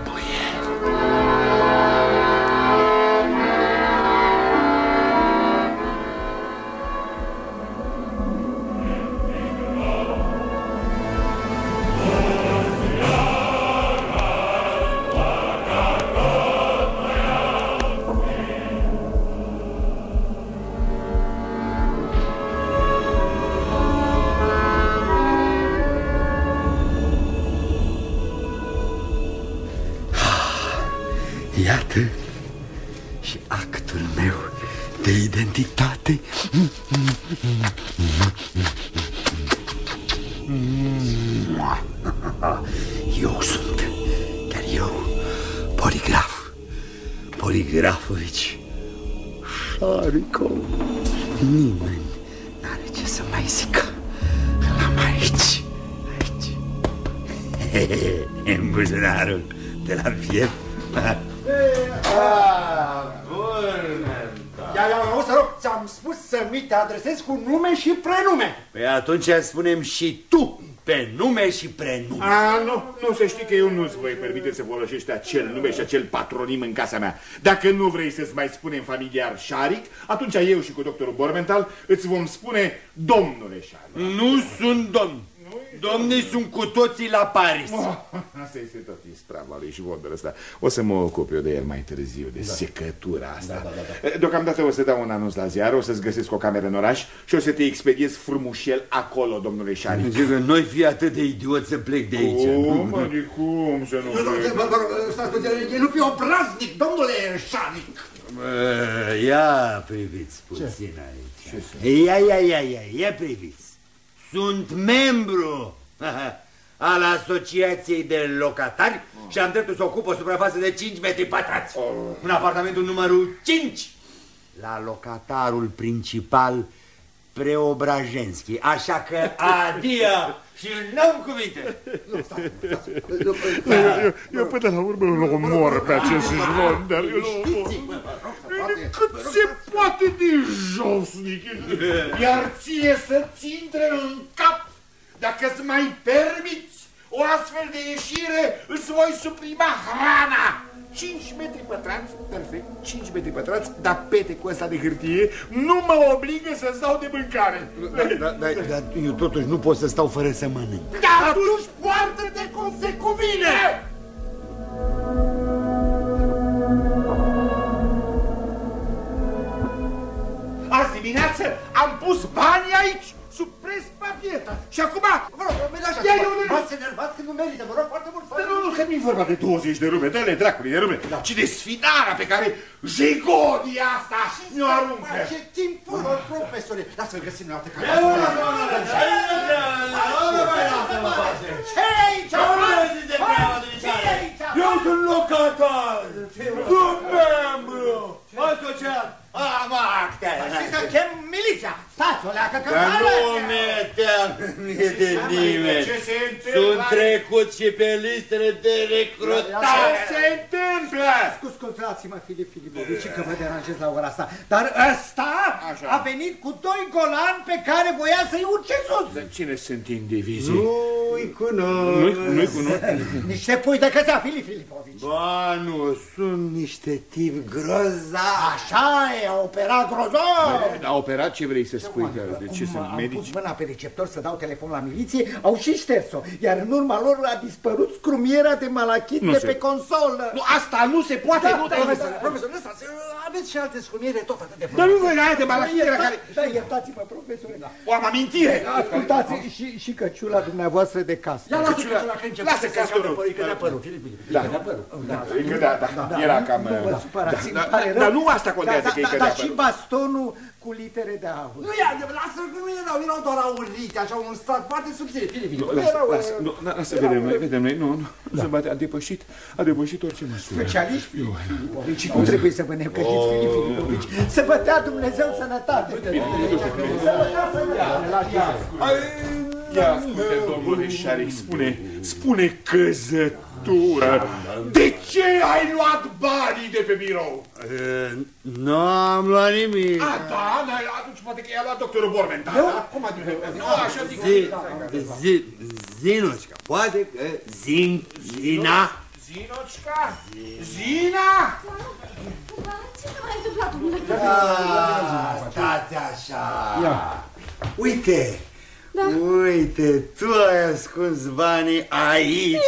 Iată și actul meu de identitate. Eu sunt, chiar eu, Poligrafovici Șarico. Nimeni n-are ce să mai zică. L-am aici. În buzunarul de la piept. O să rog, ți-am spus să mi te adresezi cu nume și prenume. Păi atunci spune-mi și tu pe nume și prenume. Nu, să știi că eu nu-ți voi permite să folosești acel nume și acel patronim în casa mea. Dacă nu vrei să-ți mai spunem familiar Șaric, atunci eu și cu doctorul Bormental îți vom spune domnule Șaric. Nu sunt domn. Domnii sunt cu toții la Paris. Asta este tot isprava lui și vorba ăsta. O să mă ocup eu de el mai târziu, de secătura asta. Deocamdată o să dau un anunț la ziar, o să-ți găsesc o cameră în oraș și o să te expediez frumușel acolo, domnule Șaric. Noi fi atât de idiot să plec de aici. Cum să nu plec? Nu fi obraznic, domnule Șaric. Ia priviți puțin aici. Ia priviți. Sunt membru al Asociației de Locatari și am dreptul să ocup o suprafață de 5 metri pătrați. În apartamentul numărul 5, la locatarul principal Preobrajenski. Așa că adia și n-am cuvinte. Eu până la urmă îl omor pe acest șvondăr. Cât se poate de josnic. Iar ție să-ți intre în cap. Dacă-ți mai permiți o astfel de ieșire, îți voi suprima hrana. 5 metri pătrați, perfect, 5 metri pătrați, dar petecul ăsta de hârtie nu mă obligă să stau de mâncare. Dar eu totuși nu pot să stau fără să mănânc. Dar atunci poartă-te cum se cuvine! Azi dimineață am pus bani aici, sub prespapieta. Și acum... Vă rog, m-ați enervat când nu merită, vă rog foarte mult. Nu, că nu-i vorba de 20 de rume, dă-le dracului de rume, ci de sfidarea pe care jigodia asta ne-o aruncă. Ce timpul, profesore. Lasă-l găsim la altă care. Eu sunt locatar, sunt membru, asociat. Am acte. Și să chem miliția. Stați, o leacă că dar nu mi-e teamă de nimeni. Sunt trecut și pe listele de recrutare. Ce se întâmplă? Scuzați-mă, Filip Filipovici, că vă deranjez la ora asta, dar ăsta a venit cu 2 golani pe care voia să-i urce sus. Dar cine sunt indivizii? Nu-i cunosc. Nu-i cunosc? Niște pui de cățea, Filip Filipovici. Ba, nu, sunt niște tipi grozavi. Așa e, a operat grozav. A operat, ce vrei să spui? De ce sunt Am medici? pus mâna pe receptor să dau telefon la miliție, au și șters-o, iar în urma lor a dispărut scrumiera de malachit de pe consolă. Nu, asta nu se poate. Profesor, lăsați, aveți și alte scrumiere tot atât de Dar frumoase. nu voi de malachitele care... Da, iertați-mă, profesore. O am amintire. Ascultați și căciula dumneavoastră de casă. Ia lasă căciula că început. Lasă castorul. Că ne-a părut, Filip. Da, era cam... Nu vă supărați, îmi pare rău. Dar nu asta contează că e cădea Dar și bastonul cu litere de aur. Nu e adevărat, lasă că nu erau doar aurite, așa un strat foarte subțire, Filip. Lasă, vedem noi, nu se bate, a depășit orice măsură. Specialiști, Filipovici, nu trebuie să vă necăjiți, Filip Filipovici, să vă dea Dumnezeu sănătate. Să vă dea sănătate. Ia asculte, domnule Șaric, spune căzătură. De ce ai luat banii de pe birou? Nu am luat nimic. Da, atunci poate că i-a luat doctorul Bormentar, da? Cum adică? Nu, așa zic. Zinușca, poate că Zina. Zinoșca? Zina? Ce s-a mai întâmplat, domnule? Stați așa. Uite. Uite, tu ai ascuns banii aici.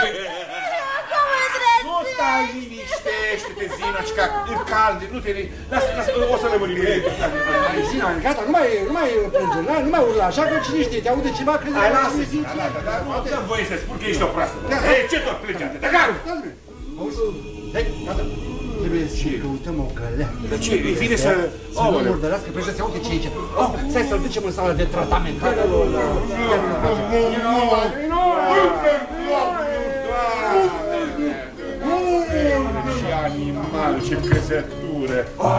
Nu stai, liniștește-te, Zinoșca, e cald, nu te... Lasă, o să lămurim. Zina, gata, nu mai plânge, nu mai urla, așa că cine știe, te aude ceva, crede... Hai, lasă, Zina, nu am voie să spun că ești o proastă. Hei, ce tot plânge atât? Gata! Hei, gata. Trebuie să căutăm o călea. Dar ce, e bine să... Să nu murdărească, pe să uite ce e aici. Stai să-l ducem în sala de tratament. Ce animal, ce căzătură.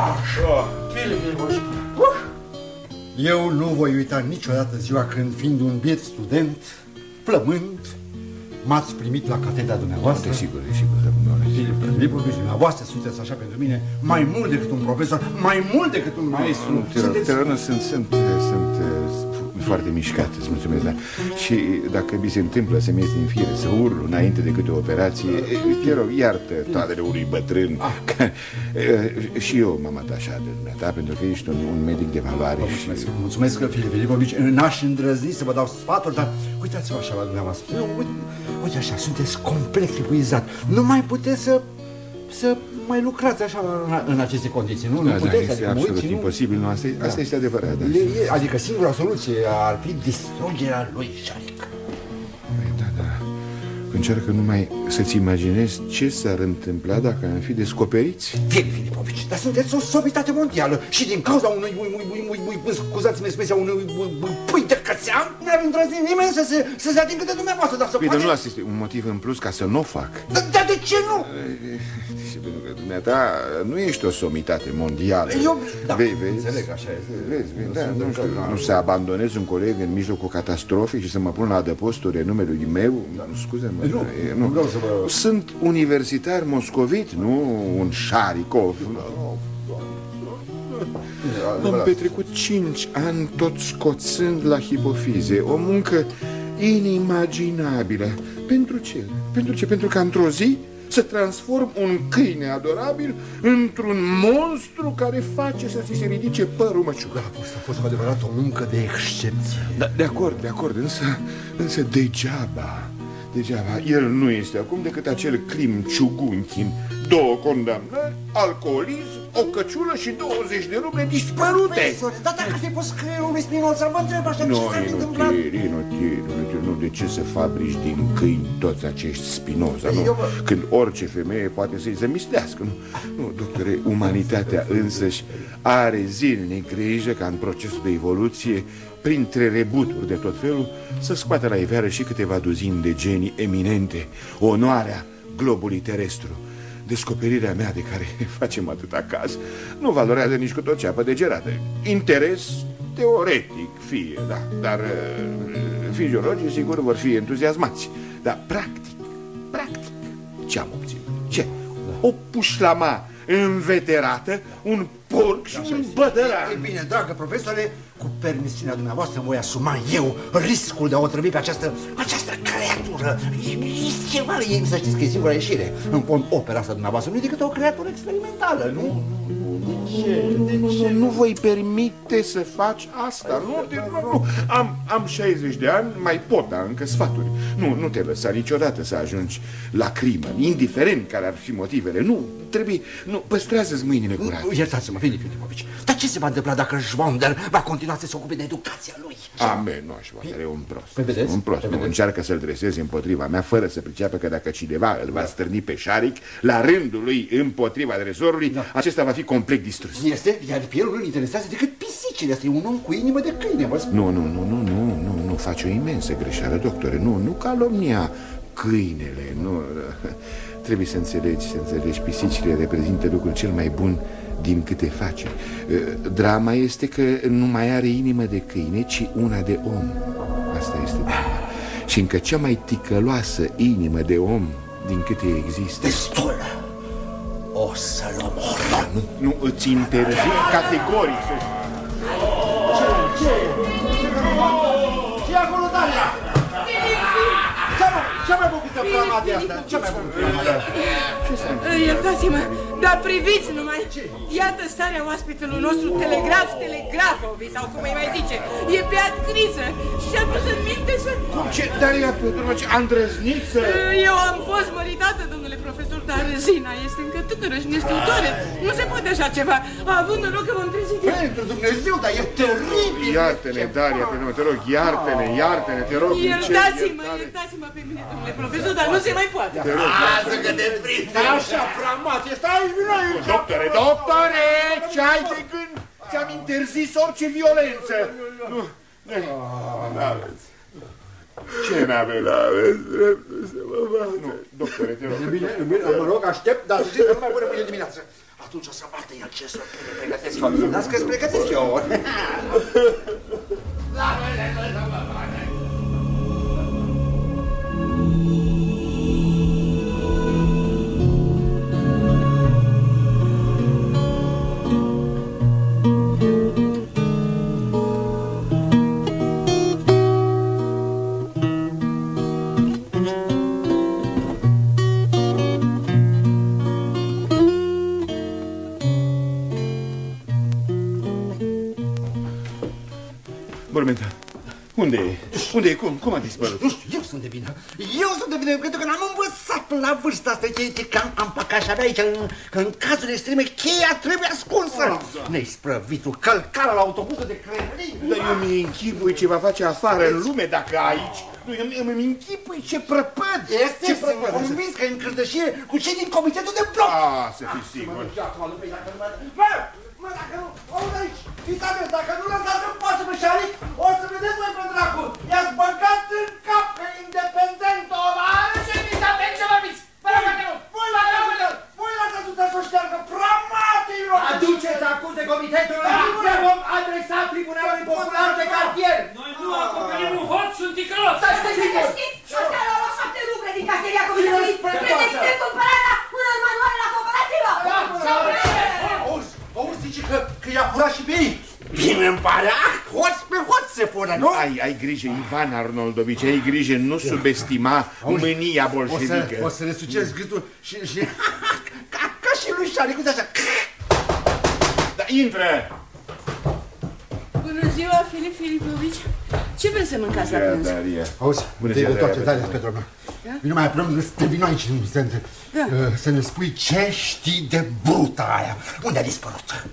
Eu nu voi uita niciodată ziua când, fiind un biet student, plămând, m-ați primit la catedra dumneavoastră. Desigur, Filipovici, dumneavoastră sunteți așa pentru mine mai mult decât un profesor, mai mult decât un maestru. Sunt foarte mișcat, îți mulțumesc, da. Și dacă mi se întâmplă să-mi ies din fire, să urlu înainte de câte o operație, te rog, iartă toatele unui bătrân. Și eu m-am atașat de dumneata, pentru că ești un medic de valoare. Mulțumesc, Filip Filipovici, n-aș îndrăzni să vă dau sfaturi, dar uitați-vă așa la dumneavoastră. Uite așa, sunteți complet epuizat. Nu mai puteți să mai lucrați așa în aceste condiții, nu? Da, puteți, este absolut imposibil, nu? Asta este adevărat. Da. Adică singura soluție ar fi distrugerea lui Șaric. Da. Încearcă numai să-ți imaginezi ce s-ar întâmpla dacă am fi descoperiți. Filipovici, dar sunteți o sovitate mondială și din cauza unui, scuzați-mi expresia, unui pui de cățean, n-ar îndrăzni nimeni să se atingă de dumneavoastră, dar să poate... Nu, asta este un motiv în plus ca să nu o fac. Dar de ce nu? Pentru că dumneata nu ești o somitate mondială. Vezi, înțeleg, așa este. Nu să abandonez un coleg în mijlocul catastrofei și să mă pun la adăpostul renumelui meu. Scuze-mă. Nu vreau să vă... Sunt universitar moscovit, nu un Șarikov. Am petrecut 5 ani tot scoțând la hipofize. O muncă inimaginabilă. Pentru ce? Pentru că într-o zi să transform un câine adorabil într-un monstru care face să ți se ridice părul măciugat. A fost cu adevărat o muncă de excepție. De acord, însă degeaba. El nu este acum decât acel Clim Ciugunchin. 2 condamnări, alcoolism, o căciulă și 20 de ruble dispărute. Profesor, dar dacă ți-ai pus creierul lui Spinoza, vă întreb așa, ce s-a întâmplat? Nu, de ce să fabrici din câini toți acești Spinoza, nu? Când orice femeie poate să-i zămislească, nu, doctore, umanitatea însăși are zilnic grijă ca în procesul de evoluție, printre rebuturi de tot felul, să scoată la iveală și câteva duzini de genii eminente, onoarea globului terestru. Descoperirea mea de care facem atâta caz nu valorează nici cu tot ceapă degerată. Interes teoretic fie, da, dar fiziologii sigur vor fi entuziasmați. Dar practic Ce am obținut? Ce? O pușlama înveterată, un porc și un bădăran. E bine, dragă profesore, cu permisiunea dumneavoastră voi asuma eu riscul de a o trăvi pe această creatură. Să știți că e singura ieșire. În fond, opera asta dumneavoastră nu e decât o creatură experimentală, nu? De ce? Nu voi permite să faci asta. Nu. Am 60 de ani, mai pot da încă sfaturi. Nu te lăsa niciodată să ajungi la crimă, indiferent care ar fi motivele. Nu, trebuie, păstrează-ți mâinile curate. Iertați-mă, Filipovici, dar ce se va întâmpla dacă Schwonder va continua să se ocupe de educația lui? Nu, Schwonder e un prost. Un prost. Nu încearcă să-l dreseze împotriva mea, fără să priceapă că dacă cineva îl va stârni pe șaric, la rândul lui împotriva dresorului, acesta va fi complet distrus. Este, iar pe el nu-l interesează decât pisicile. Asta e un om cu inimă de câine, vă spun. Nu faci o imensă greșeală, doctore. Nu calomnia câinele, nu. Trebuie să înțelegi, pisicile reprezintă lucrul cel mai bun din câte face. Drama este că nu mai are inimă de câine, ci una de om. Asta este drama. Și încă cea mai ticăloasă inimă de om din câte există. Destul! O să-l omor. Nu îți interzic categoric să... Ce acolo, Daria? Ce-a mai făcut plama de asta? Ce-a mai făcut plama de asta? Iertați-mă, dar priviți numai. Iată starea oaspetelui nostru, telegrafovi, sau cum îi mai zice. E beat criză și a pus în minte să... Ce, Daria, ce îndrăzniță? Eu am fost măritată, domnule profesor, dar Zina este încă tânără și neștiutoare. Nu se poate așa ceva, având noroc că m-am trezit eu. Pentru Dumnezeu, dar e teribil. Iartă-ne, Daria, pe nume, te rog, iartă-ne, te rog. Iertați-mă pe mine, domnule profesor, dar nu se mai poate. Lasă că te prind. Așa, pramatie, stai, vino aici. Doctore, ce ai de gând? Ți-am interzis orice violență. N-aveți. Ce n-aveți? N-aveți dreptul să mă bată. Nu, doctore, te rog. Bine, mă rog, aștept, dar să știți că nu mai până mâine dimineață. Atunci o să bată el ce să pregătesc eu. Las că-ți pregătesc eu. Bormentar, unde e? Unde e? Cum a dispărut? Nu știu, eu sunt de vină. Eu sunt de vină, pentru că n-am învățat la vârsta asta că am păcat și avea aici, că în cazul extreme, cheia trebuie ascunsă. Neisprăvitul, călcarea la autobuzul de cremlin. Dar eu mi închipui ce va face afară în lume dacă aici. Îmi închipui ce prăpăd. Este, sunt convins că e în cârdășie cu cei din comitetul de bloc. Să fii sigur. Mă, dacă nu, auzi aici, fiți atent, dacă nu lăsați în pace pe șaric, o să vedeți voi pe dracu. I-ați băgat în cap că independent o are și fiți atent ce vorbiți. Voi lăsați uite să șteargă pramatilor. Aduceți acuze comitetului, ne vom adresa tribunalului popular de cartier. Noi nu acoperim un hoț și un ticălos. Să știți, astea au luat 7 lucruri din caseria comitetului. Preteți de cumpărarea unor manuale la cooperativă. Auzi, zice că i-a furat și pe ei. Bine îmi pare, hoț pe hoț se fură, nu? Ai grijă, Ivan Arnoldovici, ai grijă, nu subestima mânia bolșevică. O să le sucesc gâtul și ca și lui Șaric, uite așa. Da, intră! Bună ziua, Filip Filipovici. Ce vrei să mâncați la prânz? Auzi, te întoarce, Daria, spre doamna. Vino mai apărăm, te vino aici, să ne spui ce știi de bruta aia. Unde a dispărut?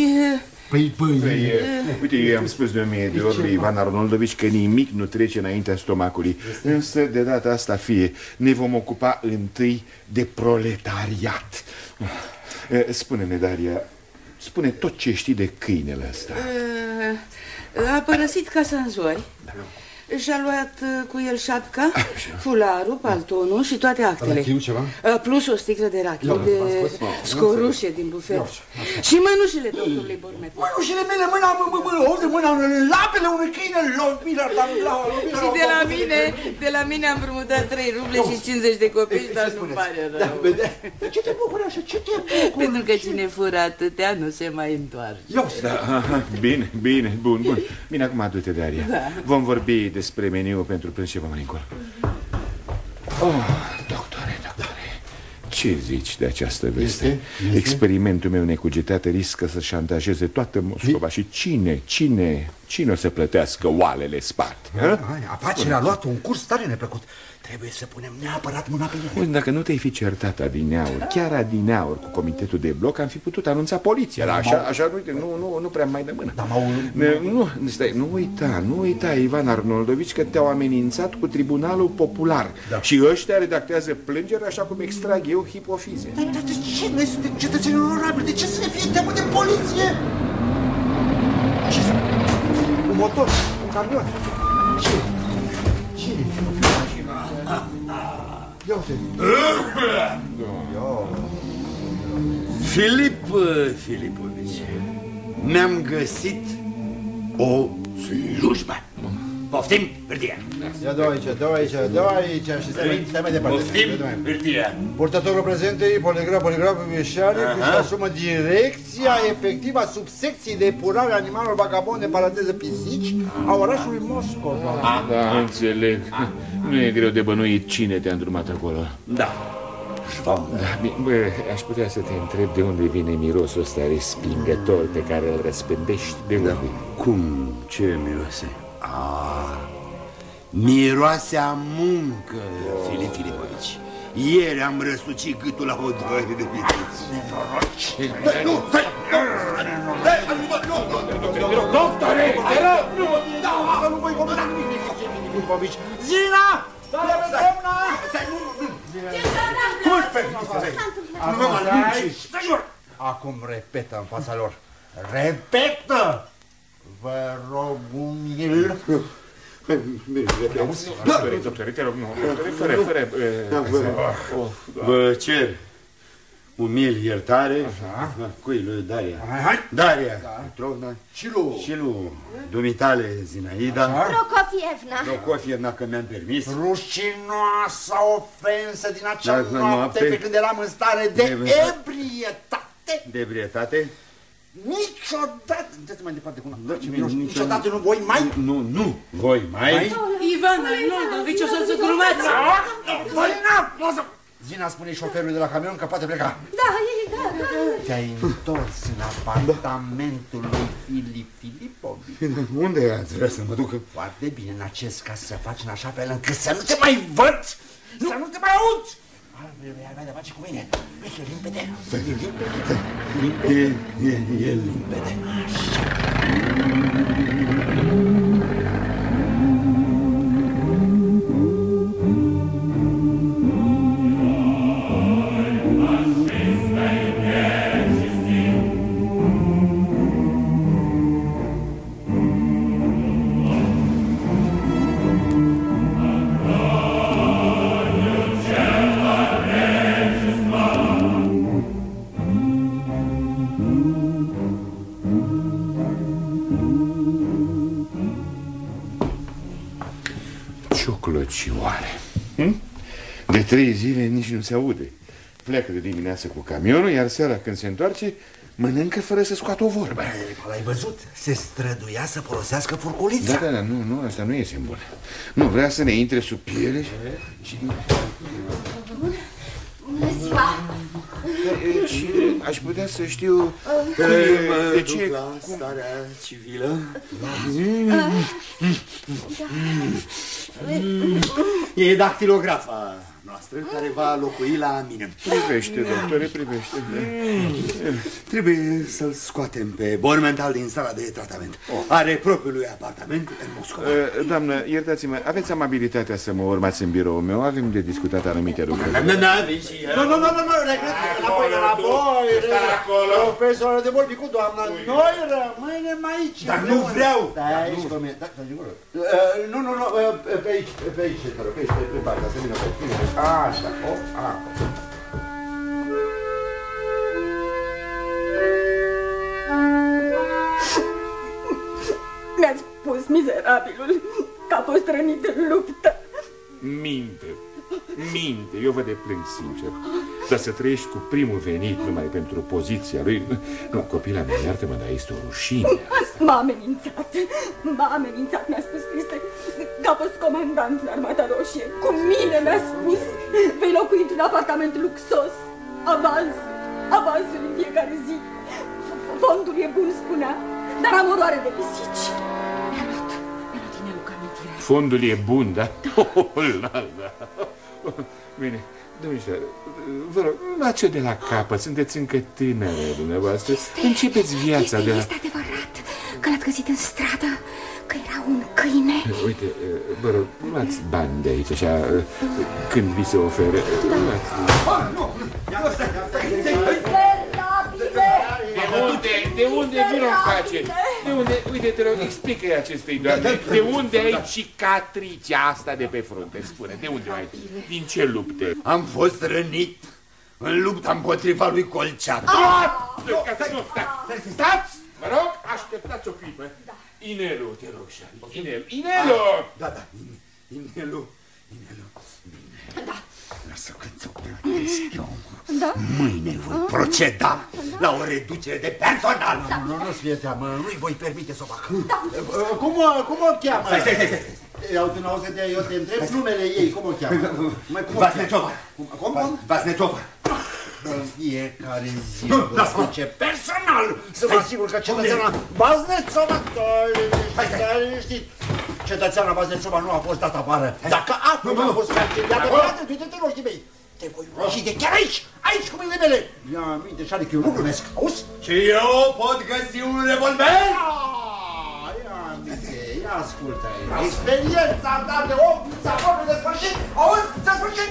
Uite, eu i-am spus de 1000 de ori lui Ivan Arnoldovici că nimic nu trece înaintea stomacului. Însă, de data asta, ne vom ocupa întâi de proletariat. Spune-ne, Daria, spune tot ce știi de câinele ăsta. A părăsit casa în zori. Și-a luat cu el șapca, fularul, paltonul și toate actele. Plus o sticlă de rachie, de scorușe din bufet. Și mânușile doctorului Bormet. Mânușile mele, mâna, lapele unui câine, Și de la mine am împrumutat 3 ruble și 50 de copii, dar nu pare rău. Ce te bucuri așa? Ce te bucuri? Pentru că cine fură atâtea nu se mai întoarce. Bine, bun. Bine, acum du-te, Daria. Vom vorbi despre meniu pentru prânz și mai încolo. Doctore, ce zici de această veste? Experimentul meu necugetat riscă să șantajeze toată Moscova. Și cine o să plătească oalele sparte? Afacerea a luat un curs tare neplăcut. Trebuie să punem neapărat mâna pe ele. Dacă nu te-ai fi certat adineauri, chiar adineauri cu comitetul de bloc, am fi putut anunța poliția. Așa, nu prea mai de mână. Nu uita, Ivan Arnoldovici, că te-au amenințat cu Tribunalul Popular. Și ăștia redactează plângeri așa cum extrag eu hipofize. Dar de ce? Noi suntem cetățeni onorabili. De ce să ne fie teamă de poliție? Ce? Un motor, un camion. Ce? Ia uite. Filip Filipovici, mi-am găsit o slujbă. Poftim, hârtia. Ia dă aici și stai mai departe. Poftim, hârtia. Purtătorul prezentei, poligraf Veșare, își asumă direcția efectivă a subsecției de epurare a animalelor vagabonde, paranteză pisici, a orașului Moscova. Da, înțeleg. Nu e greu de bănuit cine te-a îndrumat acolo. Da. Aș putea să te întreb de unde vine mirosul ăsta respingător pe care îl răspândești de unde? Cum? Ce miroase? Miroase a muncă, Filip Filipovici. Ieri am răsucit gâtul la o droaie de pitiți. Doctore, te rog! Nu voi comenta nimic, Filipovici. Zina! Doamna Petrona! Cum îți permite? Acum repetă în fața lor. Repetă! Vă rog umil. Doctore, te rog, fără... Vă cer umil iertare. Cui? Lui Daria. Daria Petrovna. Și lui dumitale Zinaida. Prokofievna, că mi-am permis. Rușinoasa ofensă din acea noapte pe când eram în stare de ebrietate. De ebrietate? Niciodată, dați mai departe cu niciodată nu voi mai? Nu, voi mai? Ivan Arnoldovici, o să-ți grumați. Zina, spune șoferului de la camion că poate pleca. Da, e gata. Te-ai întors în apartamentul lui Filip Filipovici. Unde ați vrea să mă duc? Foarte bine, în acest caz să faci în așa fel încât să nu te mai văd, să nu te mai aud. Ai de face cu mine. E limpede. E limpede. De 3 zile nici nu se aude. Pleacă de dimineață cu camionul, iar seara când se întoarce, mănâncă fără să scoată o vorbă. L-ai văzut? Se străduia să folosească furculița. Da, nu, asta nu e simbol. Nu, vrea să ne intre sub piele și... Bună ziua! Și aș putea să știu... De ce? La starea civilă? E dactilografa noastră care va locui la mine. Privește, doctore, privește. Trebuie să-l scoatem pe Bormental din sala de tratament. Are propriul lui apartament în Moscova. Doamnă, iertați-mă, aveți amabilitatea să mă urmați în biroul meu? Avem de discutat anumite lucruri. Nu, regret, înapoi. Profesorul, de vorbi cu doamna. Noi rămânem aici. Dar nu vreau. Nu, pe aici, te rog, pe partea, să vină pe tine. Așa, Mi-ați spus, mizerabilul, că a fost rănit în luptă. Minte, eu vă deplâng sincer. Dar să trăiești cu primul venit numai pentru poziția lui... Nu, copila mea, iartă-mă, dar este o rușine. M-a amenințat, mi-a spus Criste, că a fost comandant în Armata Roșie. Cu mine mi-a spus, vei locui într-un apartament luxos, avansuri în fiecare zi. Fondul e bun, spunea, dar am oroare de pisici. Mi-a luat inelul ca amintire. Fondul e bun, da? Bine, domnișoare, vă rog, luați-o de la capăt, sunteți încă tânără dumneavoastră. Începeți viața de la... Este adevărat că l-ați găsit în stradă, că era un câine. Uite, vă rog, luați bani de aici, așa, când vi se oferă. De unde vin o face? De unde, uite, te rog, explică-i acestei doamne. De unde ai cicatricea asta de pe frunte? Spune, de unde ai? Din ce lupte? Am fost rănit în lupta împotriva lui Colceatu. Stați! Mă rog, așteptați o clipă. Inelul, te rog, Șari. Inelul! Da, Inelul. Da. Lasă că ți-o plătesc eu. Mâine voi proceda la o reducere de personal. Nu-ți fie teamă, nu-i voi permite să o facă. Cum o cheamă? Stai. Eu te întreb numele ei, cum o cheamă? Vasneciova. Cum? Vasneciova. În fiecare zi ce personal să mă asigur că cetățeana Vasneciova, cetățeana Vasneciova nu a fost dat afară. Dacă acum a fost carteliată, uite-te în ochii mei. Te voi ucide chiar aici cu mâinile mele. Ia aminte, Șaric, eu nu glumesc, auzi? Și eu pot găsi un revolver? Ia aminte, ia ascultă. Experiența ta de om se apropie de sfârșit, auzi? De sfârșit!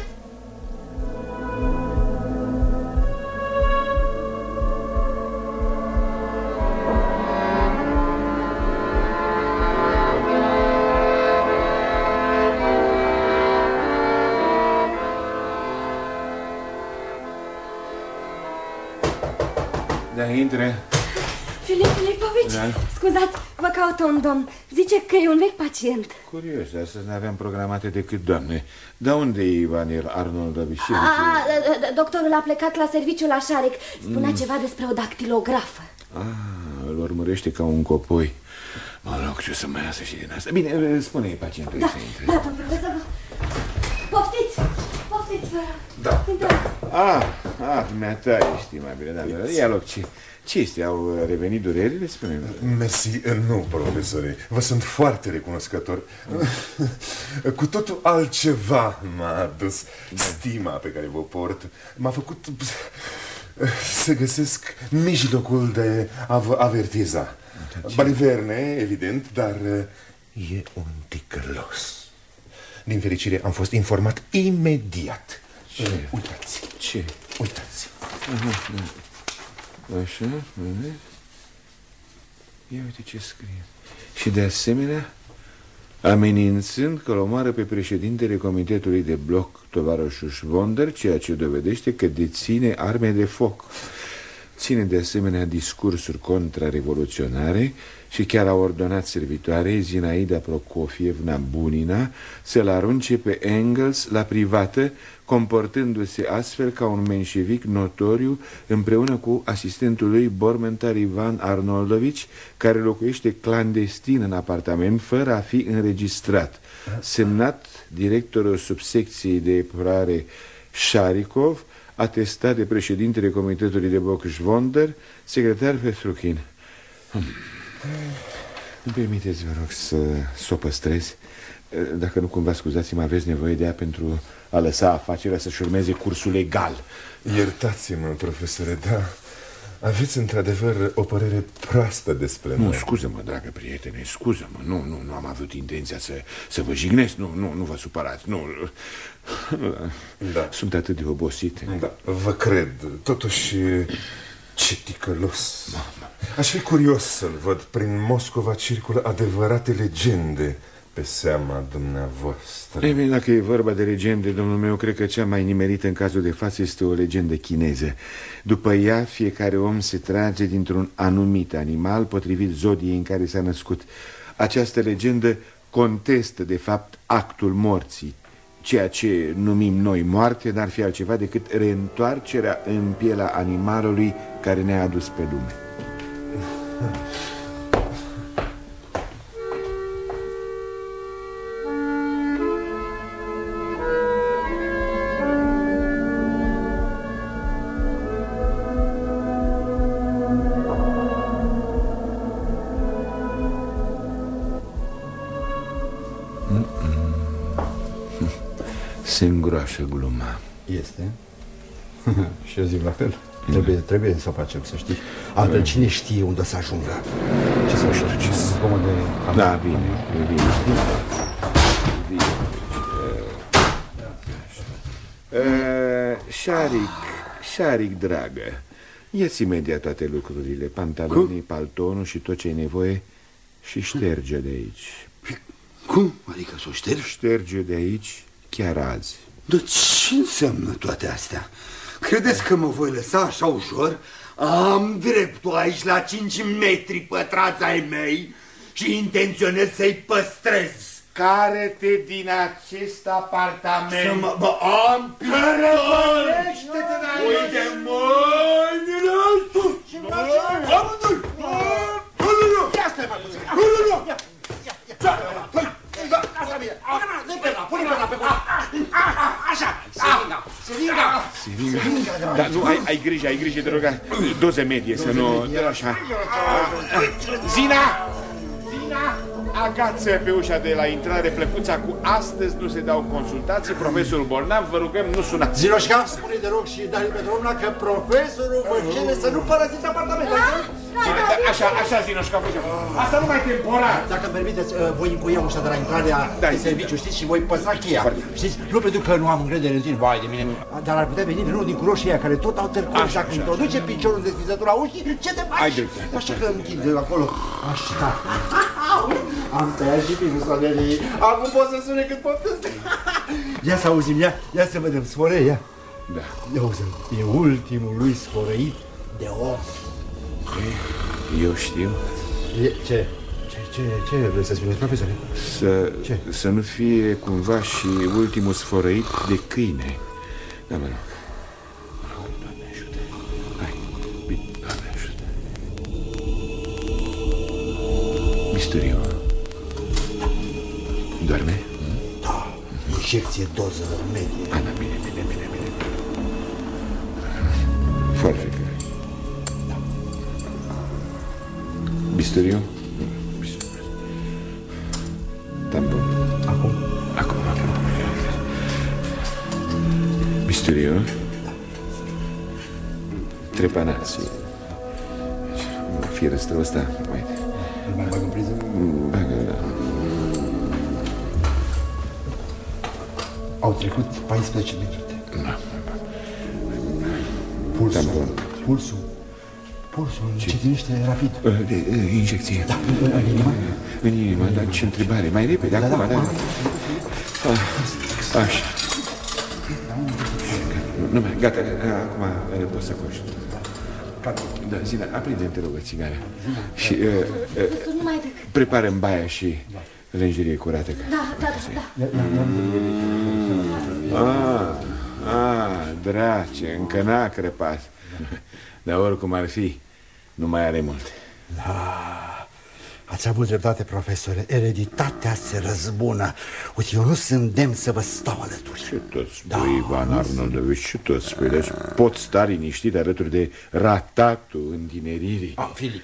Da, intre. Filip Filipovici, scuzați, vă caută un domn. Zice că e un vechi pacient. Curios, astăzi n-aveam programate decât doamne. Dar unde e Ivan Arnoldovici? Doctorul a plecat la serviciu la Șaric. Spunea ceva despre o dactilografă. Îl urmărește ca un copoi. Mă rog, ce să mai iasă și din asta. Bine, spune-i pacientului să intre. Da, domnul profesor. Poftiți, vă rog. Da. Dumneata ești mai bine, dar ia loc. Ce este? Au revenit durerile? Spune-mi. Mersi, nu, profesore. Vă sunt foarte recunoscător. Cu totul altceva m-a adus stima pe care vă port. M-a făcut să găsesc mijlocul de a vă avertiza. Baliverne, evident, dar e un ticălos. Din fericire am fost informat imediat. Uitați. Ce? Uitați. Așa, ia uite ce scrie. Și de asemenea, amenințând că îl omoară pe președintele Comitetului de Bloc, tovarășul Schwonder, ceea ce dovedește că deține arme de foc. Ține de asemenea discursuri contrarevoluționare și chiar a ordonat servitoarei Zinaida Prokofievna Bunina să-l arunce pe Engels la privată, comportându-se astfel ca un menșevic notoriu împreună cu asistentul lui Bormentar Ivan Arnoldovici, care locuiește clandestin în apartament fără a fi înregistrat. Semnat directorul subsecției de epurare Șarikov, atestat de președintele Comitetului de Bloc Schwonder, secretar Petruchin. Îmi permiteți, vă rog, să o păstrez? Dacă nu cumva, scuzați-mă, aveți nevoie de ea pentru a lăsa afacerea să-și urmeze cursul legal. Iertați-mă, profesore, da. Aveți într-adevăr o părere proastă despre noi. Nu, scuză-mă, dragă prietene, scuză-mă. Nu am avut intenția să vă jignesc. Nu vă supărați. Nu. Da. Sunt atât de obosit. Da, vă cred. Totuși, ce ticălos. Aș fi curios să-l văd. Prin Moscova circulă adevărate legende pe seama dumneavoastră. Ei bine, dacă e vorba de legende, domnul meu, cred că cea mai nimerită în cazul de față este o legendă chineză. După ea, fiecare om se trage dintr-un anumit animal potrivit zodiei în care s-a născut. Această legendă contestă, de fapt, actul morții. Ceea ce numim noi moarte n-ar fi altceva decât reîntoarcerea în pielea animalului care ne-a adus pe lume. Se îngroașă gluma. Este? Și eu zic la fel. Trebuie să o facem, să știi. Altfel cine știe unde să ajungă. Ce să știu, ce să... Da, bine. Șaric, dragă, ia-ți imediat toate lucrurile, pantalonii, paltonul și tot ce ai nevoie și șterge de aici. Cum? Adică să o ștergi? Șterge de aici chiar azi. Dar ce înseamnă toate astea? Credeți că mă voi lăsa așa ușor? Am dreptul aici la 5 metri pătrați ai mei și intenționez să-i păstrez. Care-te din acest apartament. Să mă am Cărăbălește-te de aici. Uite mâinile sus. Amândoi. Ia stai mai puțin. Seringa. Dar nu, ai grijă, te rog. Doze medie, să nu... Așa. Zina! Agață pe ușa de la intrare plăcuța cu astăzi nu se dau consultații. Profesorul bolnav, vă rugăm, nu sunați. Zinoșca, spune de rog și Dani Petrovna că profesorul vă cere să nu părăsiți apartamentul. Așa, Zinoșca, asta numai temporar. Dacă îmi permiteți, voi încuia ușa de la intrarea de serviciu, știți, și voi păstra cheia. Știți, nu pentru că nu am încredere în tine, vai de mine, dar ar putea veni vreunul din curoșii aia care tot au târcut și dacă introduce piciorul în deschizătura ușii, ce te faci? Așa că închid acolo. Așa. Am tăiat și pinul soarelii. Acum pot să sune cât poftă. Ia să auzim, ia să vedem, sforei, ia. Da. Ia auzim, e ultimul lui sforăit de om. Eu știu. Ce vrei să spuneți, profesore? Să nu fie cumva și ultimul sfărăit de câine. Da, mă rog. Doamne ajută. Hai, bine, Doamne ajută. Misturiu. Doarme? Da, injecție, doză medie. Ana, bine. Foarte clar. Bisturiu? Tampon. Acum. Bisturiu? Trepanații. Firăstrău ăsta, uite. Îl mai bag în priză? Bagă, da. Au trecut 14 minute. Da. Pulsul încetinește rapid. Injecție. Da, în inima? În inima, dar ce întrebare? Mai repede, acum, da. Așa. Nu mai, gata, acum poți să coși. Da, Zina, aprinde-mi, te rog, o țigară. Și prepară-mi baia și lenjerie curată. Da. Drace, încă n-a crăpat. Dar oricum ar fi, nu mai are mult. Da. Ați avut dreptate, profesore. Ereditatea se răzbună. Uite, eu nu sunt demn să vă stau alături. Ce tot spui, Ivan Arnoldovici, ce tot spui? Deci pot sta liniștit alături de ratatul întineririi. Filip.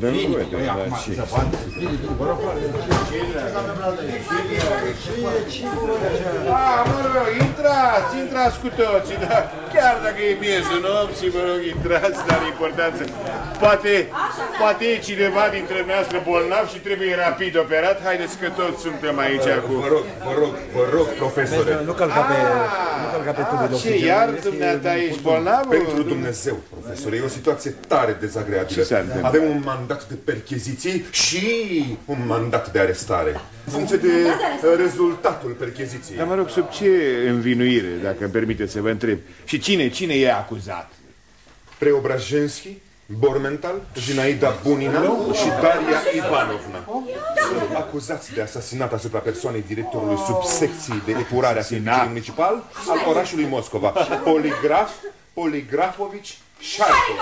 Intrați cu toții, da? Chiar dacă e miezul nopții, vă rog, intrați, dar e importanță. Poate e cineva dintre noastre bolnav și trebuie rapid operat. Haideți că toți suntem aici acum. Vă rog, profesore. Nu călca pe tube de oxigen. Ce, iar dumneata ești bolnav? Pentru Dumnezeu, profesore, e o situație tare dezagreabilă. Avem un mandat de percheziții și un mandat de arestare. În funcție de rezultatul percheziției. Dar mă rog, sub ce învinuire, dacă îmi permiteți să vă întreb? Și cine e acuzat? Preobrajenski, Bormental, Zinaida Bunina și Daria Ivanovna. Sunt acuzați de asasinat asupra persoanei directorului subsecției de epurare a serviciului municipal al orașului Moscova, Poligrafovici Șarkov.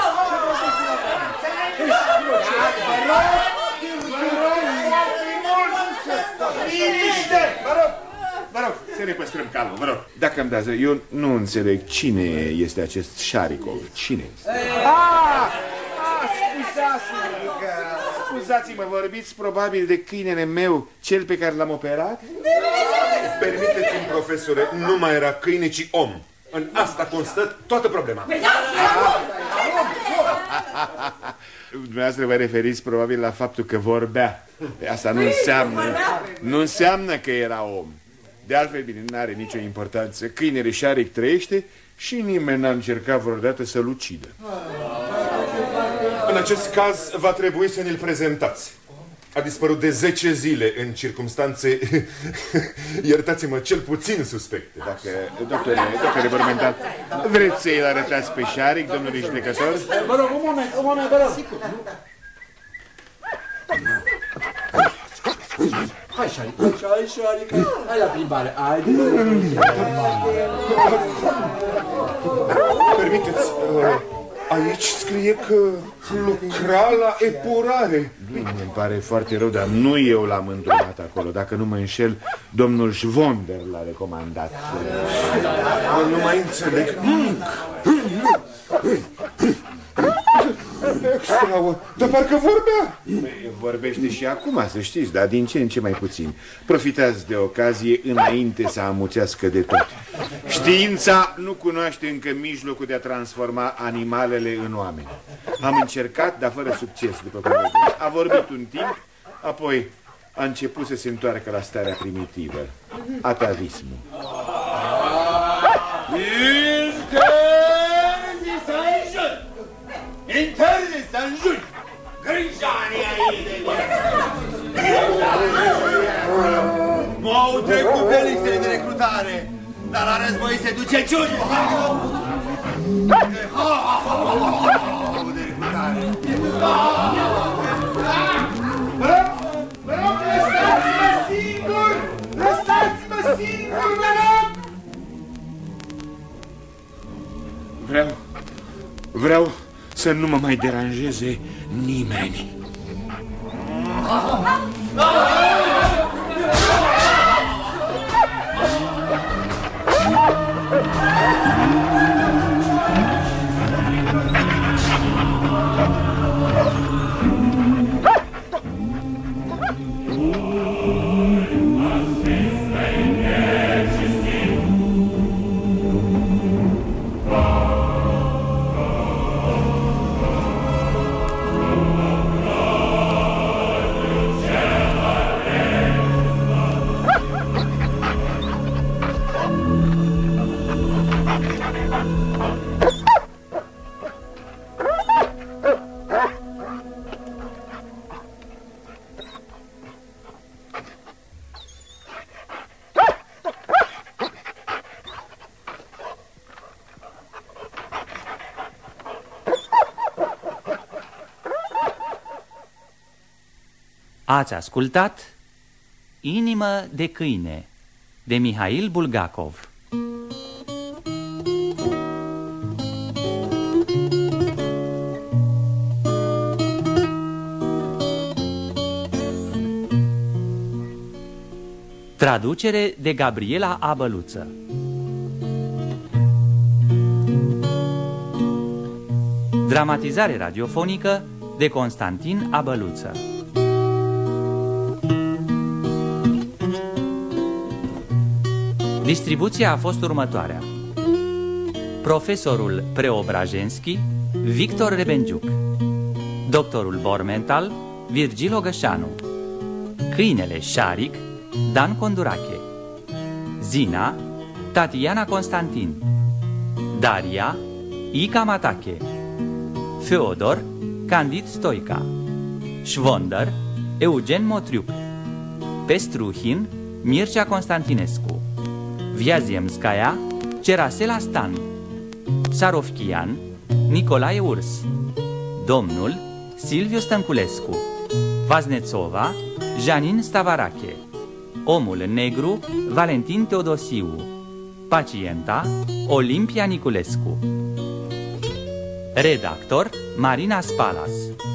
Vă rog, să ne păstrăm calmul, vă rog. Dacă îmi dați, eu nu înțeleg cine este acest Șarikov. Cine este? Scuzați-mă, vorbiți probabil de câinele meu, cel pe care l-am operat? Permiteți-mi, profesore, nu mai era câine, ci om. În asta constă toată problema. Dumneavoastră vă referiți probabil la faptul că vorbea. Asta nu înseamnă că era om. De altfel, bine, nu are nicio importanță. Câinele Șaric trăiește și nimeni n-a încercat vreodată să-l ucidă. În acest caz va trebui să ne-l prezentați. A dispărut de 10 zile în circumstanțe, iertați-mă, cel puțin suspecte. Dacă, doctore Bormental, vreți să-i arătați pe Șaric, domnule judecător? Vă rog, un moment, vă rog. Hai, Șaric, hai la plimbare. Permiteți, aici scrie că lucra la epurare. Îmi pare foarte rău, dar nu eu l-am îndrumat acolo. Dacă nu mă înșel, domnul Schwonder l-a recomandat. Nu mai înțeleg. Extra, dar parcă vorbea. Vorbește și acum, să știți, dar din ce în ce mai puțin. Profitați de ocazie înainte să amuțească de tot. Știința nu cunoaște încă mijlocul de a transforma animalele în oameni. Am încercat, dar fără succes, după cum vedeți. A vorbit un timp, apoi a început să se întoarcă la starea primitivă. Atavismul. Interne să înjuri! Grânjanii aici de m-au trecut pe listele de recrutare, dar la război se duce ciuni! De recrutare! Vă rog, lăsați-mă singur! Lăsați-mă singur, vă rog! Vreau să nu mă mai deranjeze nimeni. Ați ascultat Inimă de câine de Mihail Bulgakov. Traducere de Gabriela Abăluță. Dramatizare radiofonică de Constantin Abăluță. Distribuția a fost următoarea: profesorul Preobrajenski, Victor Rebenjuc; doctorul Bormental, Virgil Ogășanu; câinele Șaric, Dan Condurache; Zina, Tatiana Constantin; Daria, Ica Matache; Feodor, Candid Stoica; Șvondăr, Eugen Motriuc; Pestruhin, Mircea Constantinescu; Viaziemskaya, Cerasela Stan; Sarovchian, Nicolae Urs; domnul, Silviu Stănculescu; Vaznețova, Janin Stavarache; omul în negru, Valentin Teodosiu; pacienta, Olimpia Niculescu. Redactor, Marina Spalas.